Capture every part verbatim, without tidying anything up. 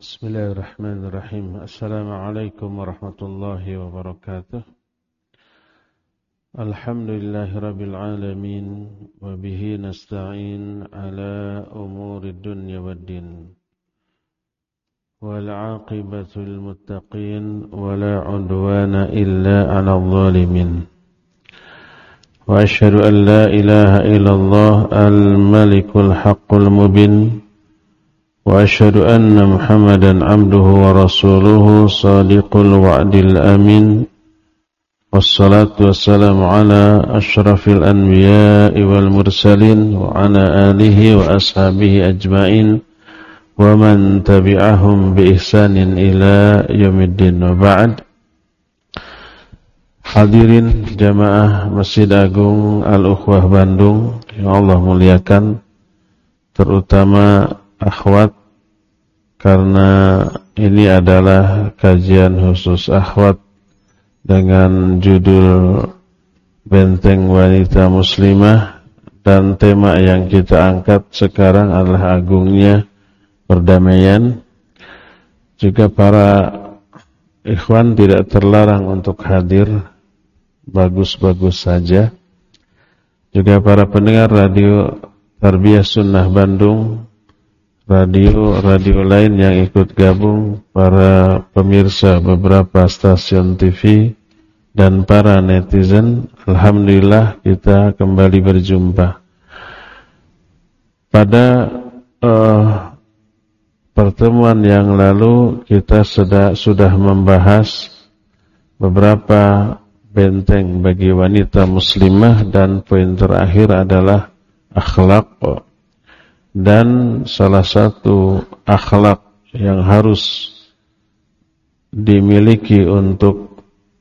Bismillahirrahmanirrahim. Assalamualaikum warahmatullahi wabarakatuh. Alhamdulillahirabbil alamin wa bihi nasta'in ala umuri dunya waddin. Wal 'aqibatu lil muttaqin wa la 'udwana illa 'alal zalimin. Wa asyhadu an la ilaha illallah al-malikul haqqul mubin. وأشهد أن محمدا عبده ورسوله صادق الوعد الأمين والصلاة والسلام على أشرف الأنبياء والمرسلين وعلى آله وأصحابه أجمعين ومن تبعهم بإحسان إلى يوم الدين وبعد. Hadirin jamaah Masjid Agung Al-Ukhwah Bandung yang Allah muliakan, terutama akhwat, karena ini adalah kajian khusus akhwat dengan judul Benteng Wanita Muslimah, dan tema yang kita angkat sekarang adalah agungnya perdamaian. Juga para ikhwan tidak terlarang untuk hadir, bagus-bagus saja. Juga para pendengar radio Tarbiyah Sunnah Bandung, radio-radio lain yang ikut gabung, para pemirsa beberapa stasiun T V, dan para netizen, alhamdulillah kita kembali berjumpa. Pada uh, pertemuan yang lalu kita sudah, sudah membahas beberapa benteng bagi wanita muslimah, dan poin terakhir adalah akhlak. Dan salah satu akhlak yang harus dimiliki untuk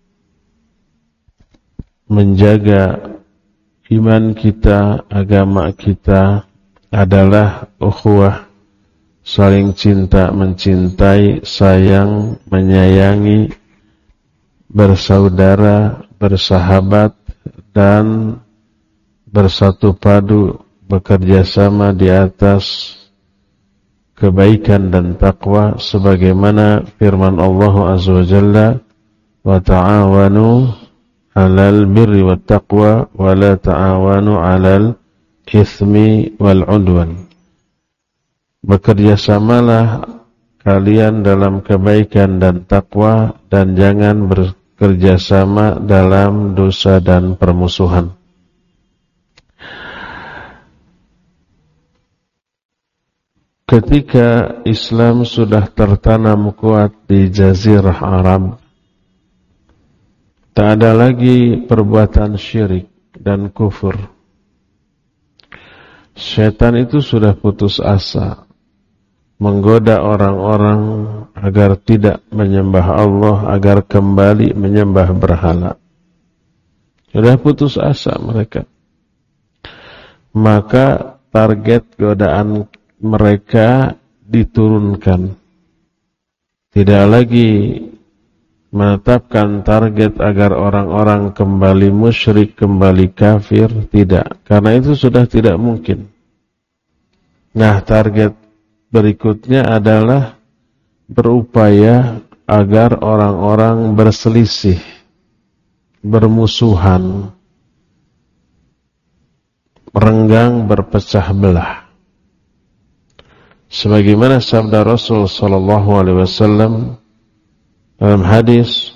menjaga iman kita, agama kita adalah ukhuwah, saling cinta, mencintai, sayang, menyayangi, bersaudara, bersahabat, dan bersatu padu, bekerja sama di atas kebaikan dan takwa, sebagaimana firman Allah Azza wa Jalla, wa ta'awanu 'alal birri wat taqwa wa la ta'awanu 'alal itsmi wal 'udwan. Bekerja samalah kalian dalam kebaikan dan takwa, dan jangan bekerja sama dalam dosa dan permusuhan. Ketika Islam sudah tertanam kuat di Jazirah Arab, tak ada lagi perbuatan syirik dan kufur. Syaitan itu sudah putus asa menggoda orang-orang agar tidak menyembah Allah, agar kembali menyembah berhala. Sudah putus asa mereka. Maka target godaan mereka diturunkan. Tidak lagi menetapkan target agar orang-orang kembali musyrik, kembali kafir, tidak. Karena itu sudah tidak mungkin. Nah, target berikutnya adalah berupaya agar orang-orang berselisih, bermusuhan, renggang, berpecah belah. Sebagaimana sabda Rasul sallallahu alaihi wasallam dalam hadis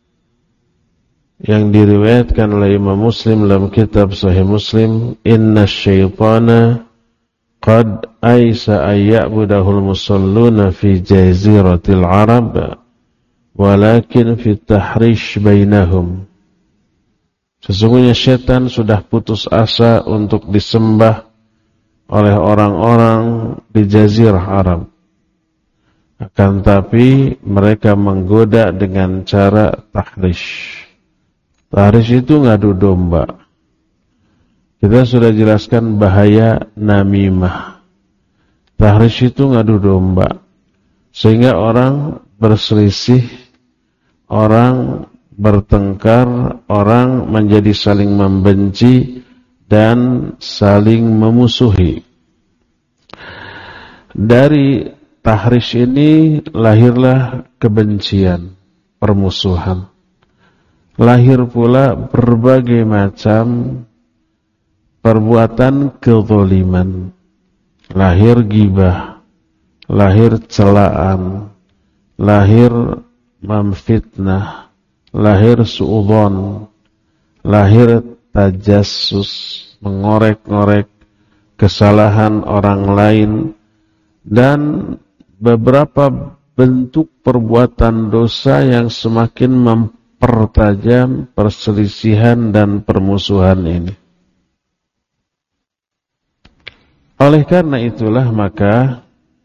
yang diriwayatkan oleh Imam Muslim dalam kitab Sahih Muslim, "Inna syaitana qad aisa ayya'budahul musalluna fi jaziratil Arab walakin fi tahrish bainahum." Sesungguhnya syaitan sudah putus asa untuk disembah oleh orang-orang di Jazirah Arab. Akan tapi mereka menggoda dengan cara tahrish. Tahrish itu ngadu domba. Kita sudah jelaskan bahaya namimah. Tahrish itu ngadu domba, sehingga orang berselisih, orang bertengkar, orang menjadi saling membenci dan saling memusuhi. Dari tahrish ini lahirlah kebencian, permusuhan. Lahir pula berbagai macam perbuatan kezaliman. Lahir ghibah, lahir celaan, lahir memfitnah, lahir suudzon, lahir tajassus, mengorek-ngorek kesalahan orang lain, dan beberapa bentuk perbuatan dosa yang semakin mempertajam perselisihan dan permusuhan ini. Oleh karena itulah maka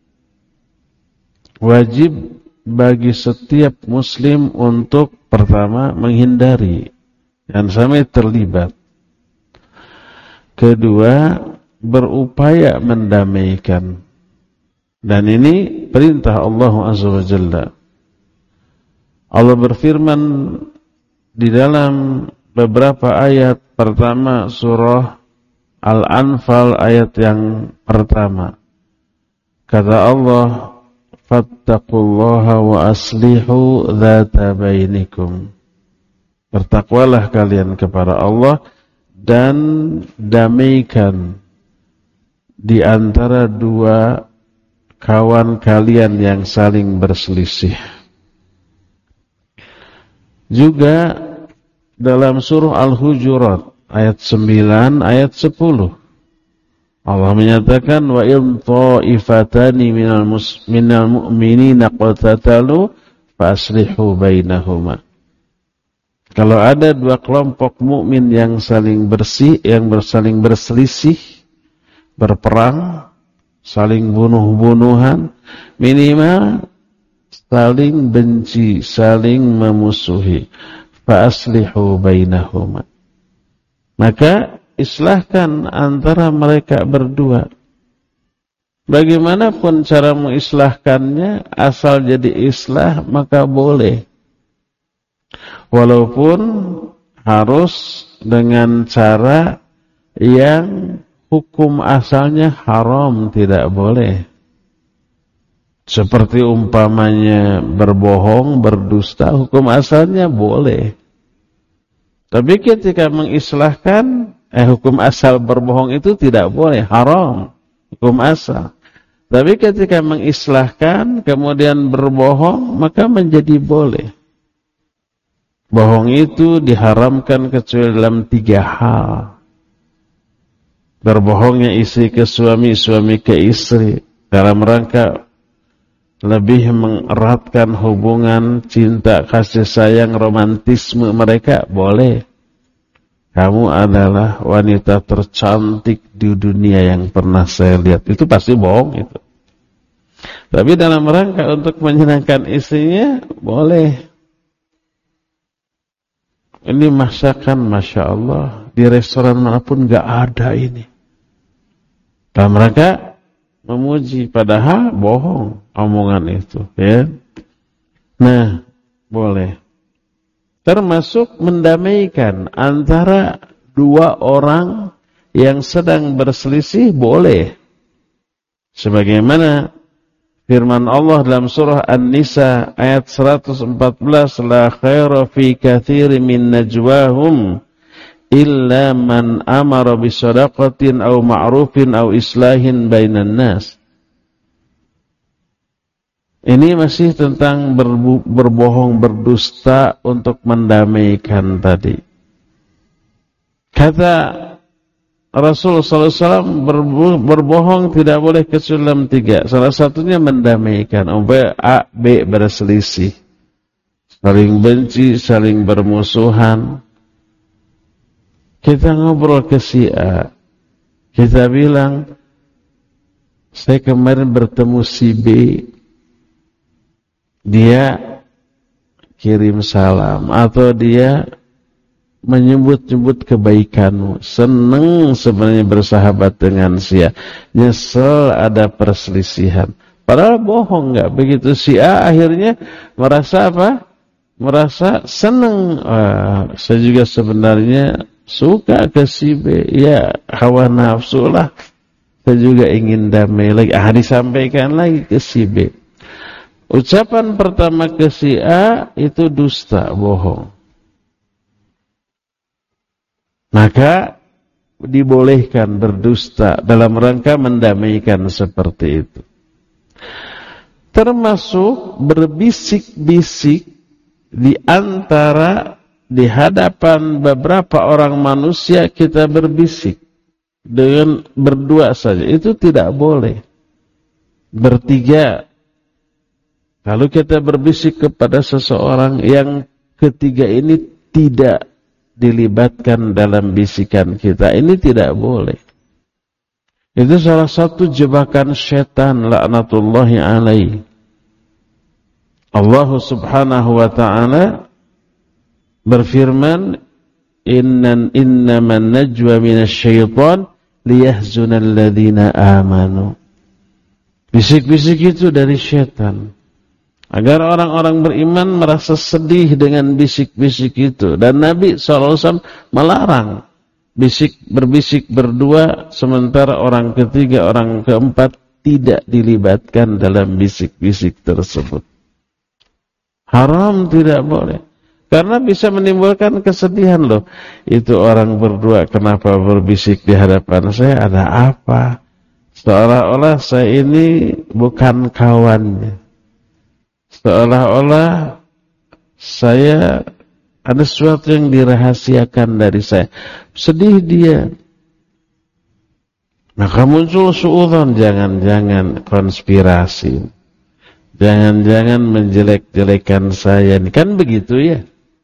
wajib bagi setiap muslim untuk pertama menghindari dan sampai terlibat. Kedua, berupaya mendamaikan. Dan ini perintah Allah Azza wa Jalla. Allah berfirman di dalam beberapa ayat. Pertama surah Al-Anfal ayat yang pertama. Kata Allah, fattaqullaha wa aslihu dzata bainikum. Bertakwalah kalian kepada Allah dan damaikan di antara dua kawan kalian yang saling berselisih. Juga dalam surah Al-Hujurat ayat sembilan, ayat sepuluh. Allah menyatakan wa in ta'ifatani minal mus minal mu'minina qatatalu faslihu bainahuma. Kalau ada dua kelompok mukmin yang saling bersih, yang bersaling berselisih, berperang, saling bunuh-bunuhan, minimal saling benci, saling memusuhi. Fa aslihu bainahuma. Maka islahkan antara mereka berdua. Bagaimanapun cara mengislahkannya, asal jadi islah maka boleh. Walaupun harus dengan cara yang hukum asalnya haram, tidak boleh. Seperti umpamanya berbohong, berdusta, hukum asalnya boleh. Tapi ketika mengislahkan, eh hukum asal berbohong itu tidak boleh, haram, hukum asal. Tapi ketika mengislahkan, kemudian berbohong, maka menjadi boleh. Bohong itu diharamkan kecuali dalam tiga hal. Berbohongnya istri ke suami, suami ke istri, dalam rangka lebih mengeratkan hubungan cinta, kasih sayang, romantisme mereka, boleh. Kamu adalah wanita tercantik di dunia yang pernah saya lihat. Itu pasti bohong itu. Tapi dalam rangka untuk menyenangkan istrinya, boleh. Ini masakan, Masya Allah, di restoran manapun gak ada ini. Dalam rangka memuji, padahal bohong omongan itu, ya. Nah, boleh. Termasuk mendamaikan antara dua orang yang sedang berselisih, boleh. Sebagaimana firman Allah dalam surah An-Nisa ayat seratus empat belas, la khaira fi katsirin min najwahum illa man amara bisadaqatin aw ma'rufin aw islahin bainan nas. Ini masih tentang berbohong, berdusta untuk mendamaikan tadi. Kata Rasulullah sallallahu alaihi wasallam, berbohong tidak boleh kecuali dalam tiga. Salah satunya mendamaikan. Umpamanya A, B berselisih, saling benci, saling bermusuhan. Kita ngobrol ke si A, kita bilang, saya kemarin bertemu si B, dia kirim salam, atau dia menyebut-nyebut kebaikanmu, senang sebenarnya bersahabat dengan si A, nyesel ada perselisihan, padahal bohong, nggak begitu. Si A akhirnya merasa apa? Merasa senang. Ah, saya juga sebenarnya suka ke si B, ya hawa nafsu lah, saya juga ingin damai lagi. Ah, disampaikan lagi ke si B. Ucapan pertama ke si A itu dusta, bohong. Maka dibolehkan berdusta dalam rangka mendamaikan seperti itu. Termasuk berbisik-bisik di antara di hadapan beberapa orang manusia kita berbisik. Dengan berdua saja, itu tidak boleh. Bertiga, kalau kita berbisik kepada seseorang, yang ketiga ini tidak dilibatkan dalam bisikan kita, ini tidak boleh. Itu salah satu jebakan syaitan, laknatullahi alaihi. Allah subhanahu wa ta'ala berfirman, Innan innaman najwa minasyaitan liyahzunal ladzina amanu. Bisik-bisik itu dari syaitan, agar orang-orang beriman merasa sedih dengan bisik-bisik itu. Dan Nabi shallallahu alaihi wasallam melarang bisik berbisik berdua, sementara orang ketiga, orang keempat tidak dilibatkan dalam bisik-bisik tersebut. Haram, tidak boleh. Karena bisa menimbulkan kesedihan loh. Itu orang berdua kenapa berbisik di hadapan saya, ada apa? Seolah-olah saya ini bukan kawannya. Seolah-olah saya ada sesuatu yang dirahasiakan dari saya. Sedih dia. Maka muncul suudzon, jangan-jangan konspirasi. Jangan-jangan menjelek-jelekan saya. Kan begitu ya?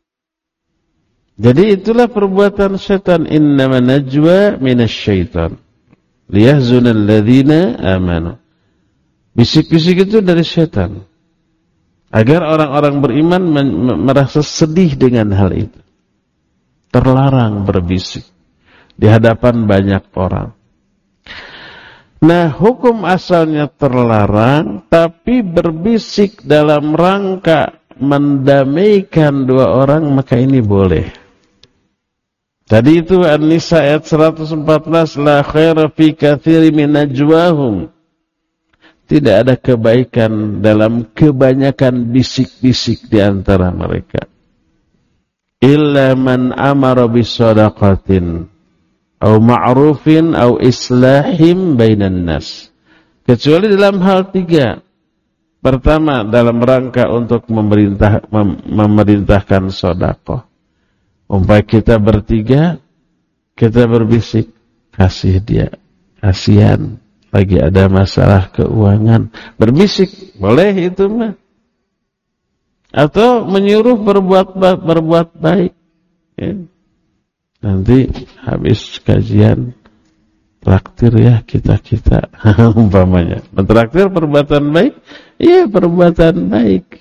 Jadi itulah perbuatan syaitan. Innama najwa minasyaitan liyahzunal ladzina amanu. Bisik-bisik itu dari syaitan, agar orang-orang beriman merasa sedih dengan hal itu. Terlarang berbisik di hadapan banyak orang. Nah, hukum asalnya terlarang, tapi berbisik dalam rangka mendamaikan dua orang, maka ini boleh. Tadi itu An-Nisa ayat seratus empat belas, la khaira fi katsiri min najwahum. Tidak ada kebaikan dalam kebanyakan bisik-bisik di antara mereka. Illa man amara bisadaqatin au ma'rufin au islahim bainan nas. Kecuali dalam hal tiga. Pertama, dalam rangka untuk memerintah mem, memerintahkan sedekah. Umpamanya kita bertiga, kita berbisik, kasih dia, kasihan, lagi ada masalah keuangan. Berbisik, boleh itu mah. Atau menyuruh berbuat berbuat baik. Ya. Nanti habis kajian, traktir ya kita-kita, umpamanya. Mentraktir perbuatan baik, iya perbuatan baik.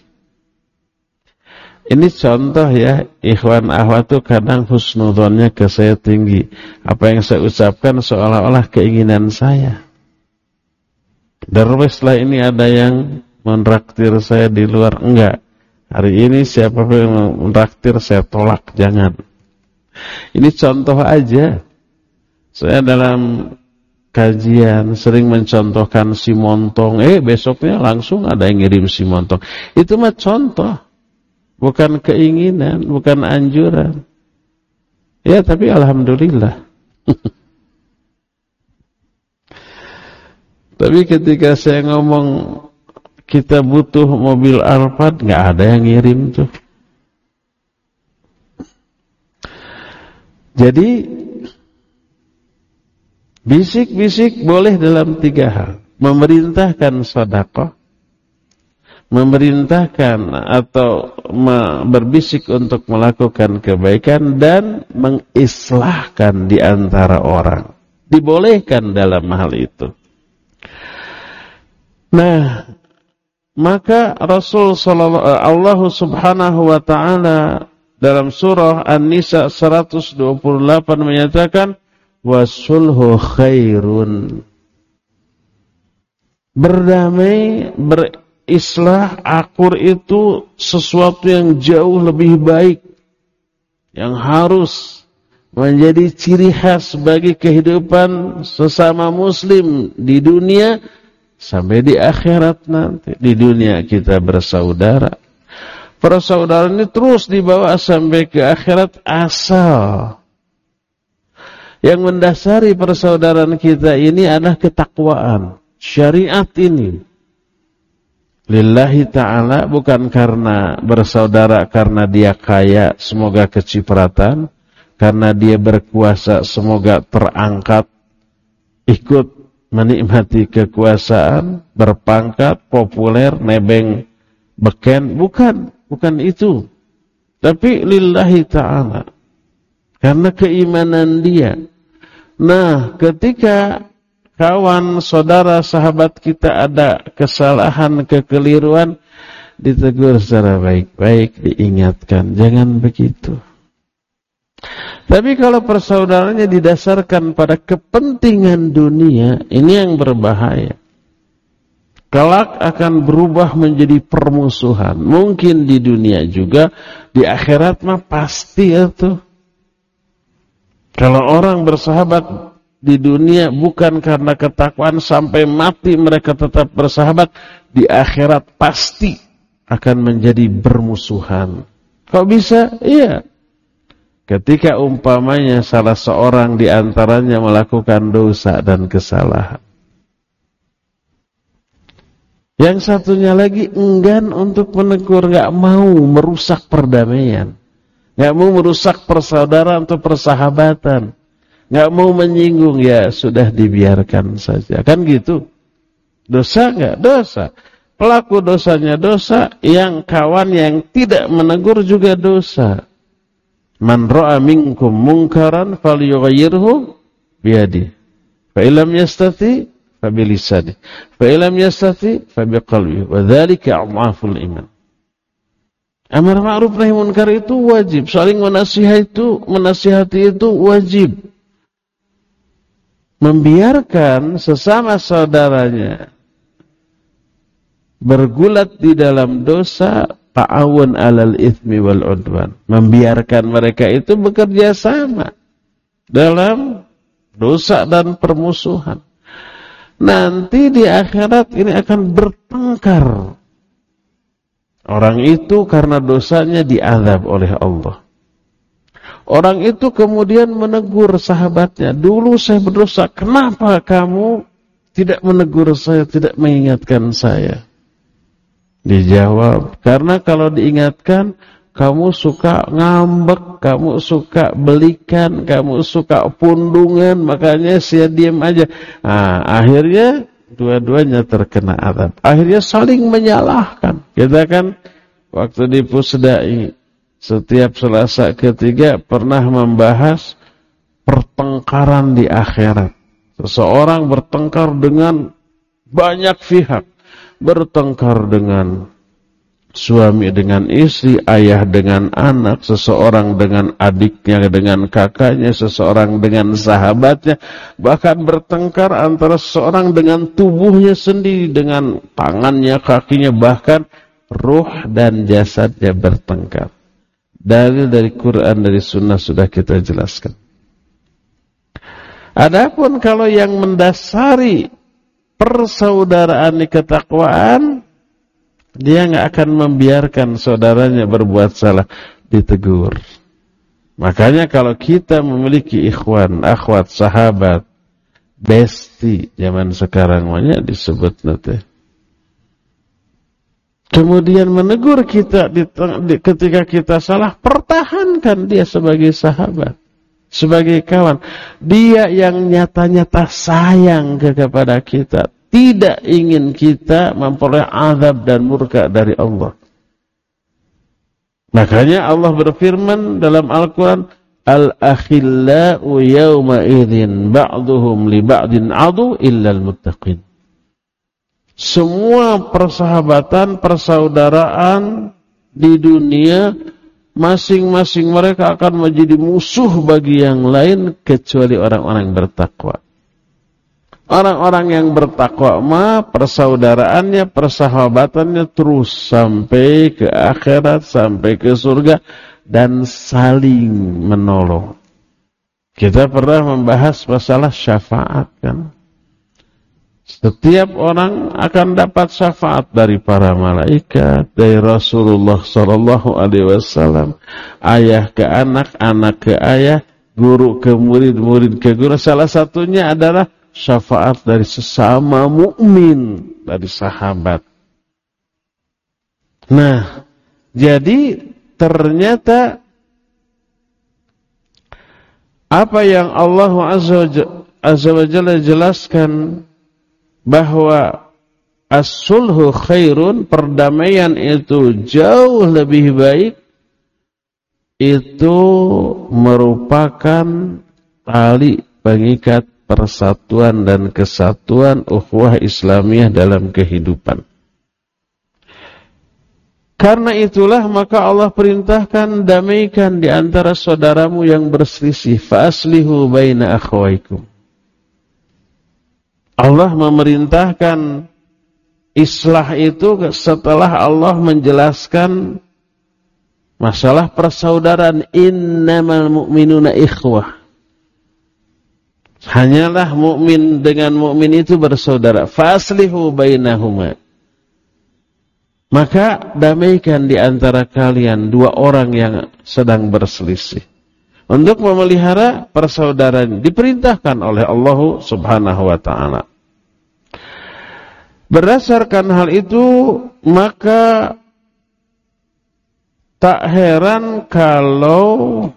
Ini contoh ya, ikhwan akhwat tuh kadang husnudzonnya ke saya tinggi. Apa yang saya ucapkan seolah-olah keinginan saya. Darweslah ini ada yang mentraktir saya di luar, enggak. Hari ini siapa yang mentraktir saya tolak, jangan. Ini contoh aja. Saya dalam kajian sering mencontohkan si montong, eh besoknya langsung ada yang ngirim si montong. Itu mah contoh. Bukan keinginan, bukan anjuran. Ya, tapi alhamdulillah. Tapi ketika saya ngomong kita butuh mobil Alphard, nggak ada yang ngirim tuh. Jadi bisik-bisik boleh dalam tiga hal. Memerintahkan sedekah, memerintahkan atau berbisik untuk melakukan kebaikan, dan mengislahkan di antara orang. Dibolehkan dalam hal itu. Nah, maka Rasul sallallahu Allah subhanahu wa ta'ala dalam surah An-Nisa seratus dua puluh delapan menyatakan wasulhu khairun. Berdamai, ber Islah, akur itu sesuatu yang jauh lebih baik, yang harus menjadi ciri khas bagi kehidupan sesama muslim di dunia sampai di akhirat nanti. Di dunia kita bersaudara, persaudaraan ini terus dibawa sampai ke akhirat, asal yang mendasari persaudaraan kita ini adalah ketakwaan. Syariat ini lillahi ta'ala, bukan karena bersaudara karena dia kaya semoga kecipratan, karena dia berkuasa semoga terangkat ikut menikmati kekuasaan, berpangkat, populer, nebeng, beken, bukan, bukan itu. Tapi lillahi ta'ala, karena keimanan dia. Nah, ketika kawan, saudara, sahabat kita ada kesalahan, kekeliruan, ditegur secara baik-baik, diingatkan, jangan begitu. Tapi kalau persaudaraannya didasarkan pada kepentingan dunia, ini yang berbahaya. Kelak akan berubah menjadi permusuhan. Mungkin di dunia juga, di akhirat mah pasti itu. Kalau orang bersahabat di dunia bukan karena ketakwaan sampai mati mereka tetap bersahabat, di akhirat pasti akan menjadi bermusuhan. Kok bisa? Iya. Ketika umpamanya salah seorang di antaranya melakukan dosa dan kesalahan, yang satunya lagi enggan untuk menegur, nggak mau merusak perdamaian, nggak mau merusak persaudaraan atau persahabatan, nggak mau menyinggung, ya sudah dibiarkan saja, kan gitu. Dosa nggak? Dosa. Pelaku dosanya dosa, yang kawan yang tidak menegur juga dosa. Man ra'a minkum munkaran falyughayyirhu biyadihi, fa illam yastati fa bilisanihi, fa illam yastati fa biqalbihi, wa dzalika adhaful iman. Amar ma'ruf nahi munkar itu wajib, saling menasihati itu, menasihati itu wajib. Membiarkan sesama saudaranya bergulat di dalam dosa, ta'awun alal itsmi wal udwan, membiarkan mereka itu bekerja sama dalam dosa dan permusuhan. Nanti di akhirat ini akan bertengkar. Orang itu karena dosanya diazab oleh Allah. Orang itu kemudian menegur sahabatnya, dulu saya berdosa, kenapa kamu tidak menegur saya, tidak mengingatkan saya? Dijawab, karena kalau diingatkan, kamu suka ngambek, kamu suka belikan, kamu suka pundungan, makanya saya diam aja. Nah, akhirnya dua-duanya terkena azab. Akhirnya saling menyalahkan. Kita kan waktu di Pusdai, setiap Selasa ketiga pernah membahas pertengkaran di akhirat. Seseorang bertengkar dengan banyak pihak. Bertengkar dengan suami dengan istri, ayah dengan anak, seseorang dengan adiknya, dengan kakaknya, seseorang dengan sahabatnya, bahkan bertengkar antara seseorang dengan tubuhnya sendiri, dengan tangannya, kakinya, bahkan ruh dan jasadnya bertengkar. Dalil dari Quran, dari Sunnah sudah kita jelaskan. Adapun kalau yang mendasari persaudaraan di ketakwaan, dia nggak akan membiarkan saudaranya berbuat salah, ditegur. Makanya kalau kita memiliki ikhwan, akhwat, sahabat, besti zaman sekarang banyak disebut nanti, kemudian menegur kita di, di, ketika kita salah, pertahankan dia sebagai sahabat, sebagai kawan. Dia yang nyata-nyata sayang kepada kita, tidak ingin kita memperoleh azab dan murka dari Allah. Makanya Allah berfirman dalam Al-Quran, Al-akhillau yawma idzin ba'duhum li ba'din adu illal muttaqin. Semua persahabatan, persaudaraan di dunia, masing-masing mereka akan menjadi musuh bagi yang lain kecuali orang-orang yang bertakwa. Orang-orang yang bertakwa mah persaudaraannya, persahabatannya terus sampai ke akhirat, sampai ke surga, dan saling menolong. Kita pernah membahas masalah syafaat kan. Setiap orang akan dapat syafaat dari para malaikat, dari Rasulullah Shallallahu Alaihi Wasallam, ayah ke anak, anak ke ayah, guru ke murid, murid ke guru. Salah satunya adalah syafaat dari sesama mukmin, dari sahabat. Nah, jadi ternyata apa yang Allah Azza wa Jalla jelaskan bahwa as-sulhu khairun, perdamaian itu jauh lebih baik, itu merupakan tali pengikat persatuan dan kesatuan ukhuwah Islamiyah dalam kehidupan. Karena itulah maka Allah perintahkan damaikan di antara saudaramu yang berselisih, fa aslihu baina akhwaikum. Allah memerintahkan islah itu setelah Allah menjelaskan masalah persaudaraan, innamal mu'minuna ikhwah. Hanyalah mukmin dengan mukmin itu bersaudara. Faslihu bainahuma. Maka damaikan di antara kalian dua orang yang sedang berselisih. Untuk memelihara persaudaraan diperintahkan oleh Allah Subhanahu wa taala. Berdasarkan hal itu, maka tak heran kalau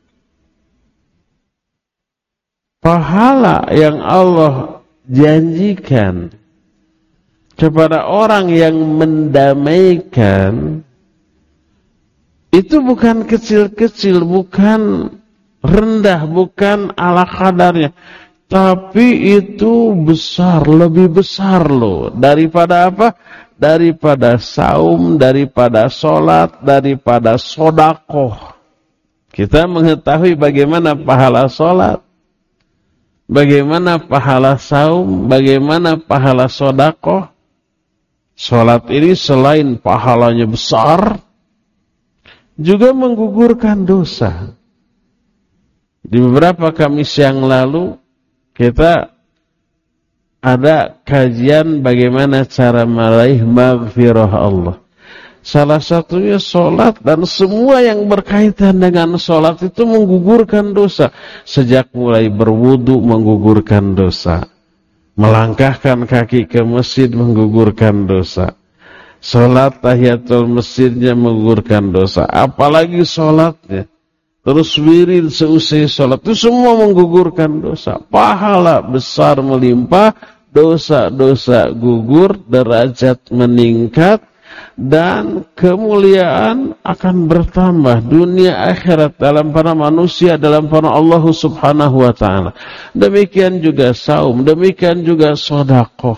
pahala yang Allah janjikan kepada orang yang mendamaikan itu bukan kecil-kecil, bukan rendah, bukan ala kadarnya, tapi itu besar, lebih besar loh daripada apa? Daripada saum, daripada sholat, daripada sodakoh. Kita mengetahui bagaimana pahala sholat, bagaimana pahala saum, bagaimana pahala sodakoh. Sholat ini selain pahalanya besar, juga menggugurkan dosa. Di beberapa Kamis yang lalu kita ada kajian bagaimana cara meraih maghfirah Allah. Salah satunya sholat, dan semua yang berkaitan dengan sholat itu menggugurkan dosa. Sejak mulai berwudu menggugurkan dosa, melangkahkan kaki ke masjid menggugurkan dosa, sholat tahiyatul masjidnya menggugurkan dosa, apalagi sholatnya. Terus wirid seusai sholat itu semua menggugurkan dosa. Pahala besar melimpah, dosa-dosa gugur, derajat meningkat, dan kemuliaan akan bertambah dunia akhirat dalam para manusia, dalam para Allah Subhanahu wa taala. Demikian juga saum, demikian juga sedekah.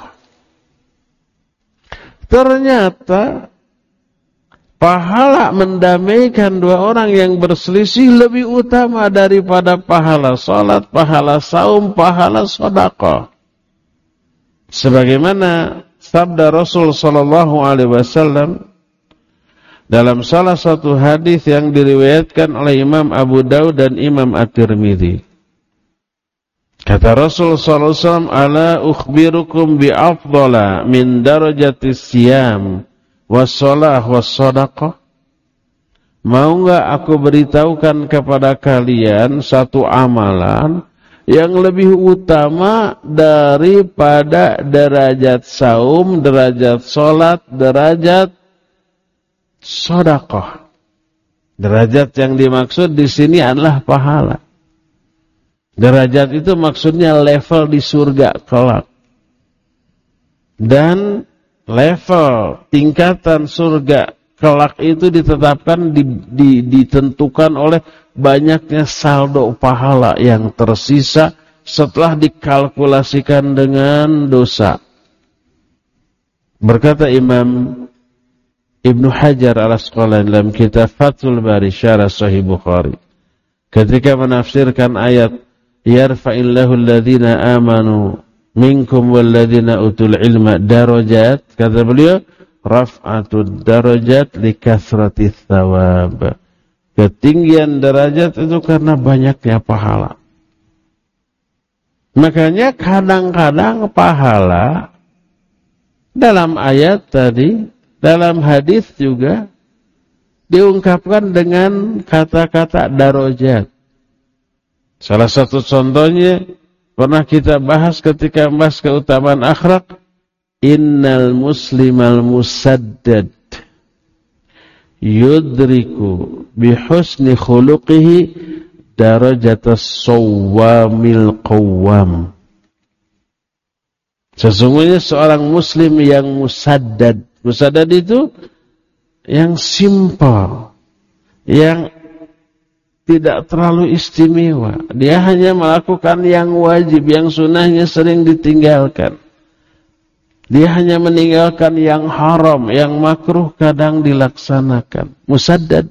Ternyata pahala mendamaikan dua orang yang berselisih lebih utama daripada pahala salat, pahala saum, pahala sedekah. Sebagaimana sabda Rasul sallallahu alaihi wasallam dalam salah satu hadis yang diriwayatkan oleh Imam Abu Daud dan Imam At-Tirmidzi. Kata Rasul sallallahu alaihi wasallam, "Ala ukhbirukum bi afdala min darajatis siyam was-shalah was-shadaqah?" Mau enggak aku beritahukan kepada kalian satu amalan yang lebih utama daripada derajat saum, derajat salat, derajat sedekah. Derajat yang dimaksud di sini adalah pahala. Derajat itu maksudnya level di surga kelak. Dan level tingkatan surga kelak itu ditetapkan, di, di, ditentukan oleh banyaknya saldo pahala yang tersisa setelah dikalkulasikan dengan dosa. Berkata Imam Ibnu Hajar Al-Asqalani dalam kitab Fathul Bari Syarah Sahih Bukhari, ketika menafsirkan ayat yarfa'illahu alladhina amanu minkum walladhina utul ilma darajat, kata beliau raf'atud darajat likasratis thawab. Ketinggian derajat itu karena banyaknya pahala. Makanya kadang-kadang pahala dalam ayat tadi, dalam hadis juga diungkapkan dengan kata-kata darajat. Salah satu contohnya pernah kita bahas ketika membahas keutamaan akhlak, innal muslimal musaddad yudriku bihusni khuluqihi darajatas sawwamil qawwam. Sesungguhnya seorang muslim yang musaddad, musaddad itu yang simpel, yang tidak terlalu istimewa. Dia hanya melakukan yang wajib, yang sunnahnya sering ditinggalkan. Dia hanya meninggalkan yang haram, yang makruh kadang dilaksanakan. Musaddad.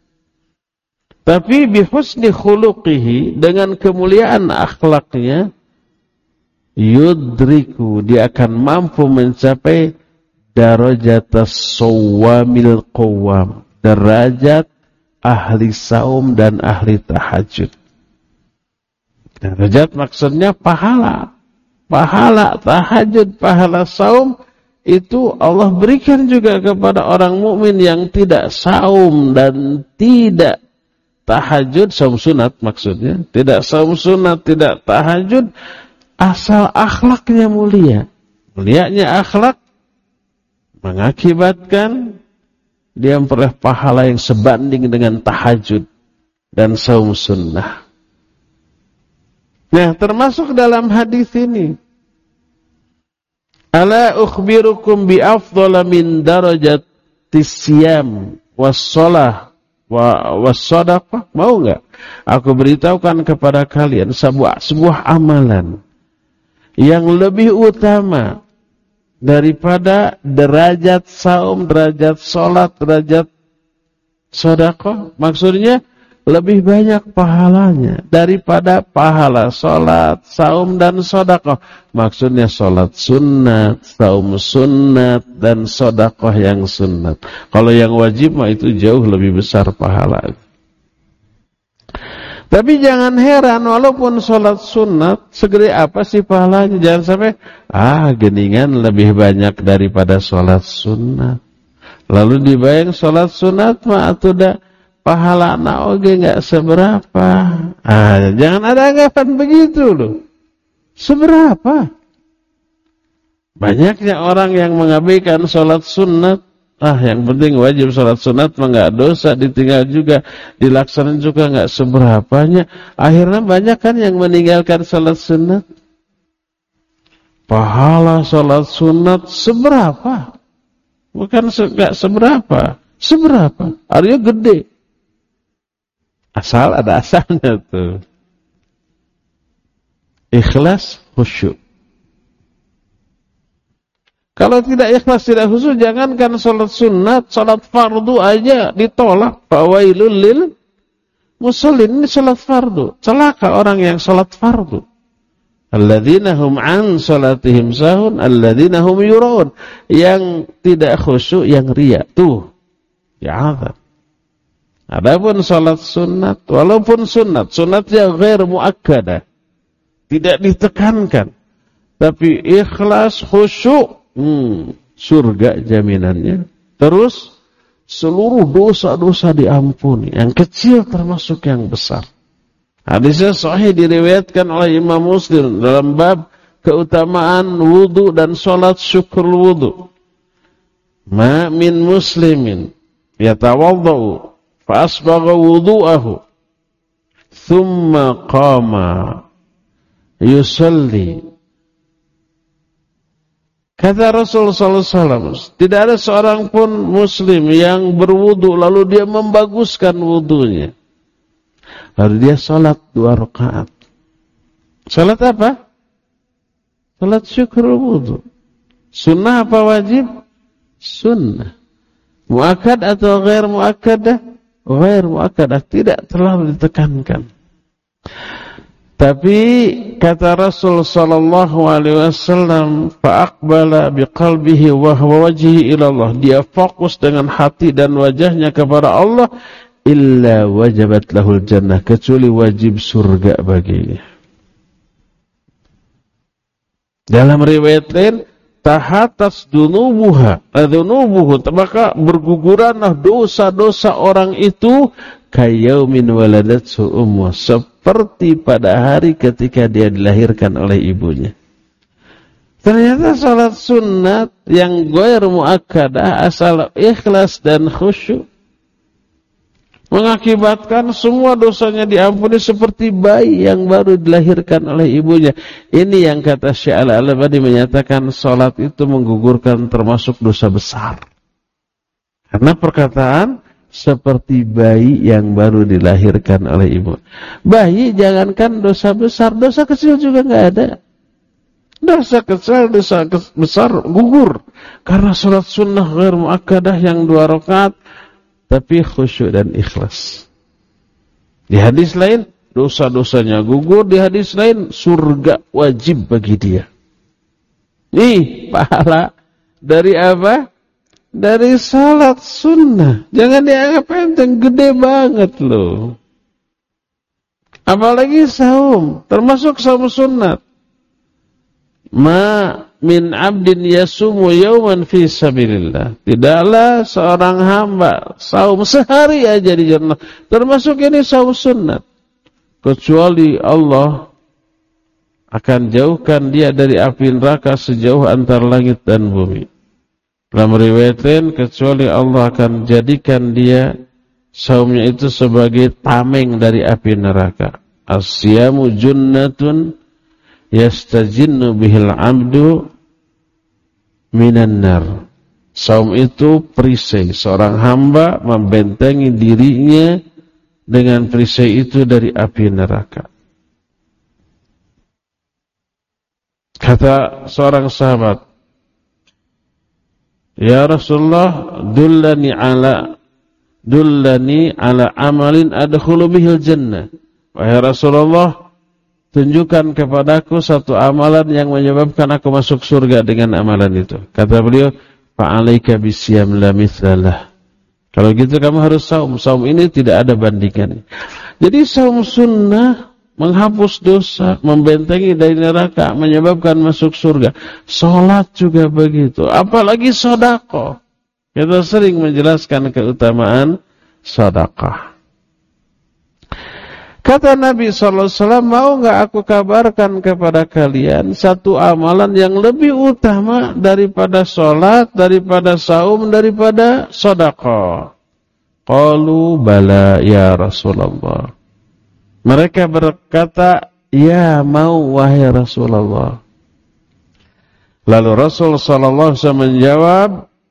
Tapi bihusni khuluqihi, dengan kemuliaan akhlaknya, yudriku, dia akan mampu mencapai darajatas sawwamil qawwam, derajat ahli saum dan ahli tahajud. Derajat maksudnya pahala. Pahala tahajud, pahala saum itu Allah berikan juga kepada orang mukmin yang tidak saum dan tidak tahajud, saum sunat maksudnya, tidak saum sunat, tidak tahajud, asal akhlaknya mulia. Mulianya akhlak mengakibatkan dia memperoleh pahala yang sebanding dengan tahajud dan saum sunnah. Nah, termasuk dalam hadis ini, ala ukhbirukum bi afdhala min darajatis siyam was shalah wa was shadaqah. Mau enggak aku beritahukan kepada kalian sebuah sebuah amalan yang lebih utama daripada derajat saum, derajat salat, derajat sedekah? Maksudnya lebih banyak pahalanya daripada pahala salat, saum dan sedekah. Maksudnya salat sunat, saum sunat dan sedekah yang sunat. Kalau yang wajib mah itu jauh lebih besar pahalanya. Tapi jangan heran, walaupun sholat sunat, segede apa sih pahalanya? Jangan sampai, ah geningan lebih banyak daripada sholat sunat. Lalu dibayang sholat sunat mah atau dah pahala naoge nggak seberapa. Ah, jangan ada anggapan begitu loh. Seberapa? Banyaknya orang yang mengabaikan sholat sunat. Ah, yang penting wajib sholat sunat mah nggak dosa, ditinggal juga, dilaksanakan juga nggak seberapanya. Akhirnya banyak kan yang meninggalkan sholat sunat. Pahala sholat sunat seberapa? Bukan nggak seberapa, seberapa? Artinya gede. Asal ada asalnya tuh. Ikhlas, khusyuk. Kalau tidak ikhlas, tidak khusyuk, jangankan sholat sunat, sholat fardu aja ditolak. Fawailul lil musallin, ini sholat fardu. Celaka orang yang sholat fardu. Alladzina hum an sholatihim sahun, alladzina hum yuraun. Yang tidak khusyuk, yang riya. Tuh, ya azab. Adapun sholat sunat, walaupun sunat, sunatnya ghair muakkadah, tidak ditekankan. Tapi ikhlas, khusyuk, Hmm, surga jaminannya. Terus seluruh dosa-dosa diampuni, yang kecil termasuk yang besar. Hadisnya sahih diriwayatkan oleh Imam Muslim dalam bab keutamaan wudu dan salat syukur wudu. Ma min muslimin yatawaddau fa asbagha wudu'ahu thumma qama yusalli. Kata Rasulullah sallallahu alaihi wasallam, tidak ada seorang pun muslim yang berwudu lalu dia membaguskan wudunya. Lalu dia salat dua rakaat. Salat apa? Salat syukur wudu. Sunnah apa wajib? Sunnah. Muakkad atau ghair muakkadah? Ghair muakkadah, tidak terlalu ditekankan. Tapi kata Rasul sallallahu alaihi wasallam, fa'aqbala biqalbihi wa huwa wajhihi ila Allah. Dia fokus dengan hati dan wajahnya kepada Allah, illa wajabat lahul jannah, kecuali wajib surga baginya. Dalam riwayat lain, tahatas dunubuha, dunubuhu, maka berguguranlah dosa-dosa orang itu kayaumin waladatsu ummu, seperti pada hari ketika dia dilahirkan oleh ibunya. Ternyata salat sunat yang ghair muakkadah asal ikhlas dan khusyuk mengakibatkan semua dosanya diampuni seperti bayi yang baru dilahirkan oleh ibunya. Ini yang kata Syekh Al-Albani menyatakan salat itu menggugurkan termasuk dosa besar. Karena perkataan seperti bayi yang baru dilahirkan oleh ibu. Bayi jangankan dosa besar, dosa kecil juga enggak ada. Dosa kecil, dosa besar gugur. Karena salat sunnah ghair muakkadah yang dua rakaat tapi khusyuk dan ikhlas. Di hadis lain, dosa-dosanya gugur. Di hadis lain, surga wajib bagi dia. Nih, pahala dari apa? Dari salat sunnah. Jangan dianggap enteng, gede banget loh. Apalagi saum, termasuk saum sunnat. Ma min abdin yasumu yawman fi sabilillah. Tidaklah seorang hamba saum sehari aja di jannah, termasuk ini saum sunnat, kecuali Allah akan jauhkan dia dari api neraka sejauh antara langit dan bumi. Dalam riwayat lain, kecuali Allah akan jadikan dia saumnya itu sebagai tameng dari api neraka. As-siyamu junnatun yastajinnu bihil abdu minan nar. Saum itu perisai, seorang hamba membentengi dirinya dengan perisai itu dari api neraka. Kata seorang sahabat, ya Rasulullah, dullani ala dullani ala amalin adkhulu bihil jannah. Wahai Rasulullah, tunjukkan kepadaku satu amalan yang menyebabkan aku masuk surga dengan amalan itu. Kata beliau, fa'alaika bisyam la mithlalah. Kalau gitu kamu harus saum. Saum ini tidak ada bandingannya. Jadi saum sunnah menghapus dosa, membentengi dari neraka, menyebabkan masuk surga. Salat juga begitu. Apalagi sedekah. Kita sering menjelaskan keutamaan sedekah. Kata Nabi sallallahu alaihi wasallam, mau enggak aku kabarkan kepada kalian satu amalan yang lebih utama daripada salat, daripada saum, daripada sedekah? Qalu bala ya Rasulullah. Mereka berkata, ya mau wahai Rasulullah. Lalu Rasul sallallahu alaihi wasallam menjawab,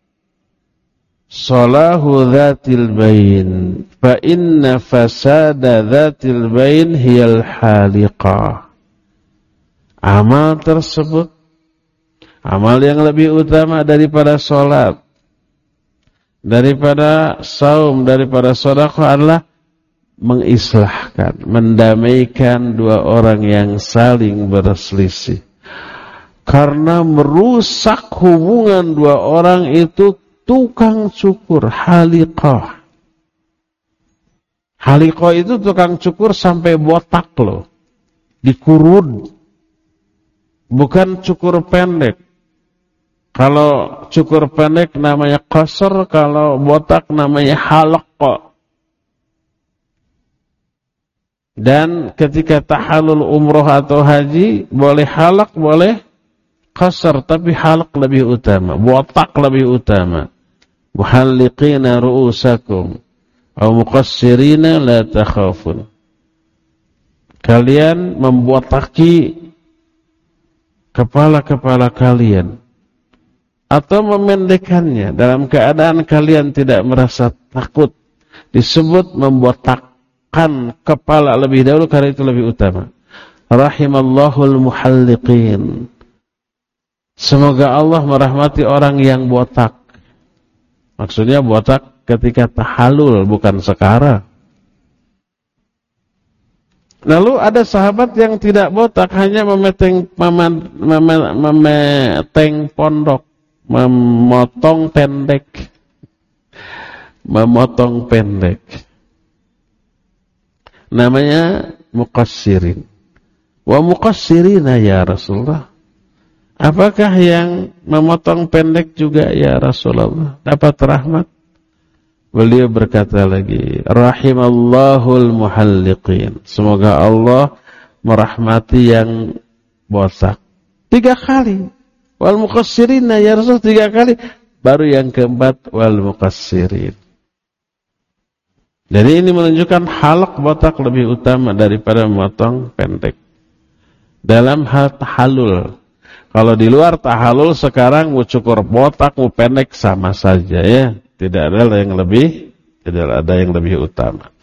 salahu dzatil bain, fa inna fasada dzatil bain hiyal haliqah. Amal tersebut, amal yang lebih utama daripada salat, daripada saum, daripada sedekah adalah mengislahkan, mendamaikan dua orang yang saling berselisih. Karena merusak hubungan dua orang itu tukang cukur, haliqah. Haliqah itu tukang cukur sampai botak loh. Dikurun. Bukan cukur pendek. Kalau cukur pendek namanya qasr, kalau botak namanya halaqah. Dan ketika tahallul umroh atau haji, boleh halaq, boleh qasr, tapi halaq lebih utama, botak lebih utama. Muhalliqina ru'usakum aw muqassirina la takhafun. Kalian membotaki kepala-kepala kalian atau memendekkannya dalam keadaan kalian tidak merasa takut. Disebut membotakkan kepala lebih dahulu karena itu lebih utama. Rahimallahul muhalliqin. Semoga Allah merahmati orang yang botak. Maksudnya botak ketika tahallul, bukan sekarang. Lalu ada sahabat yang tidak botak, hanya memeteng, mem, mem, memeteng pondok, memotong pendek. Memotong pendek. Namanya muqassirin. Wa muqassirina ya Rasulullah. Apakah yang memotong pendek juga ya Rasulullah dapat rahmat? Beliau berkata lagi, rahimallahul muhalliqin. Semoga Allah merahmati yang botak. Tiga kali. Wal muqassirin ya Rasul, tiga kali. Baru yang keempat, wal muqassirin. Jadi ini menunjukkan halaq botak lebih utama daripada memotong pendek. Dalam hal tahalul. Kalau di luar tahalul sekarang mau cukur botak, mau pendek sama saja ya. Tidak ada yang lebih, tidak ada yang lebih utama.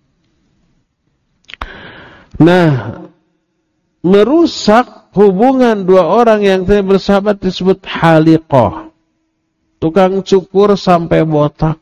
Nah, merusak hubungan dua orang yang tidak bersahabat disebut haliqah. Tukang cukur sampai botak.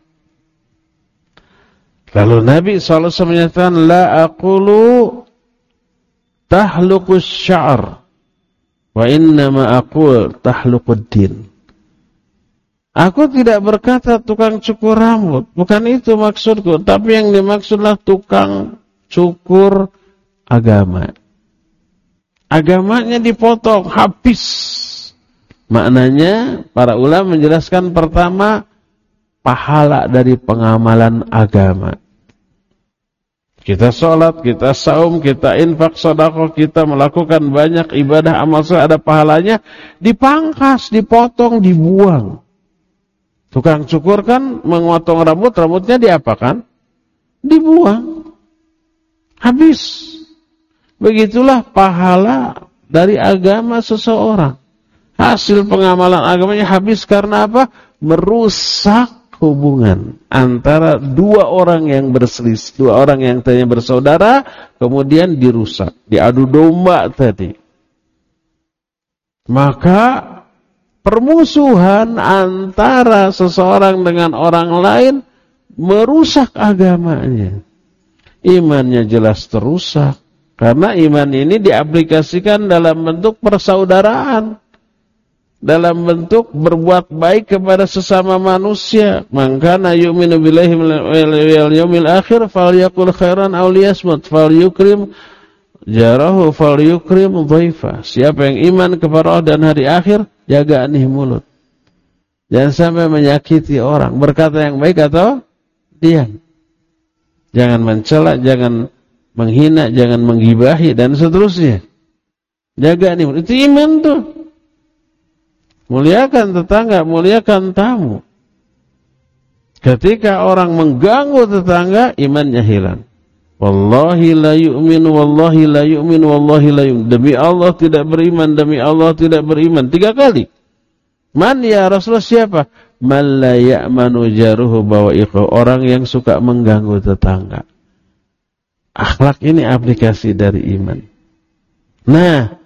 Lalu Nabi shallallahu alaihi wasallam menyatakan, la aqulu tahluqus sya'r. Wa innama aqul tahluqud din. Aku tidak berkata tukang cukur rambut, bukan itu maksudku, tapi yang dimaksudlah tukang cukur agama. Agamanya dipotong habis. Maknanya para ulama menjelaskan pertama pahala dari pengamalan agama. Kita sholat, kita saum, kita infak, sedekah, kita melakukan banyak ibadah amal soleh, ada pahalanya, dipangkas, dipotong, dibuang. Tukang cukur kan memotong rambut, rambutnya diapakan? Dibuang. Habis. Begitulah pahala dari agama seseorang. Hasil pengamalan agamanya habis karena apa? Merusak hubungan antara dua orang yang berselisih, dua orang yang tadinya bersaudara, kemudian dirusak, diadu domba tadi. Maka permusuhan antara seseorang dengan orang lain merusak agamanya. Imannya jelas terusak, karena iman ini diaplikasikan dalam bentuk persaudaraan, dalam bentuk berbuat baik kepada sesama manusia. Maka na yu'minu billahi wal yawmil akhir falyaqul khairan aw liyasmut falyukrim jarahu falyukrim dhaifa. Siapa yang iman kepada Allah dan hari akhir, jaga nih mulut. Jangan sampai menyakiti orang, berkata yang baik atau diam. Jangan mencela, jangan menghina, jangan menggibahi dan seterusnya. Jaga nih mulut. Itu iman tuh. Muliakan tetangga, muliakan tamu. Ketika orang mengganggu tetangga, imannya hilang. Wallahi la yu'min, wallahi la yu'min, wallahi la yu'min. Demi Allah tidak beriman, demi Allah tidak beriman. Tiga kali. Man ya Rasulullah, siapa? Man la ya'manu jaruhu bawa'iqahu. Orang yang suka mengganggu tetangga. Akhlak ini aplikasi dari iman. Nah,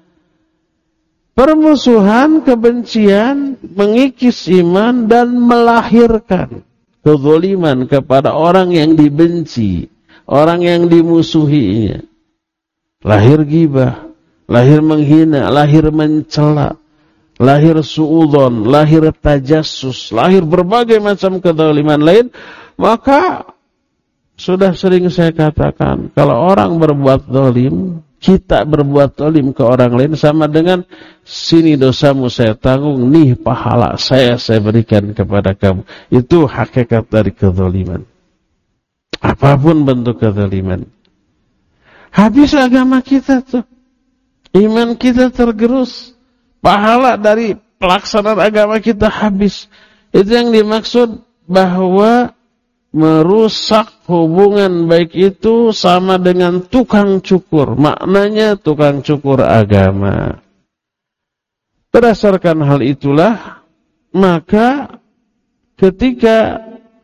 permusuhan, kebencian mengikis iman dan melahirkan kezaliman kepada orang yang dibenci, orang yang dimusuhinya. Lahir ghibah, lahir menghina, lahir mencela, lahir suudzon, lahir tajassus, lahir berbagai macam kezaliman lain. Maka sudah sering saya katakan, kalau orang berbuat zalim, kita berbuat zalim ke orang lain sama dengan sini dosamu saya tanggung, nih pahala saya saya berikan kepada kamu. Itu hakikat dari kezaliman. Apapun bentuk kezaliman. Habis agama kita tuh. Iman kita tergerus. Pahala dari pelaksanaan agama kita habis. Itu yang dimaksud bahwa merusak hubungan baik itu sama dengan tukang cukur. Maknanya tukang cukur agama. Berdasarkan hal itulah, maka ketika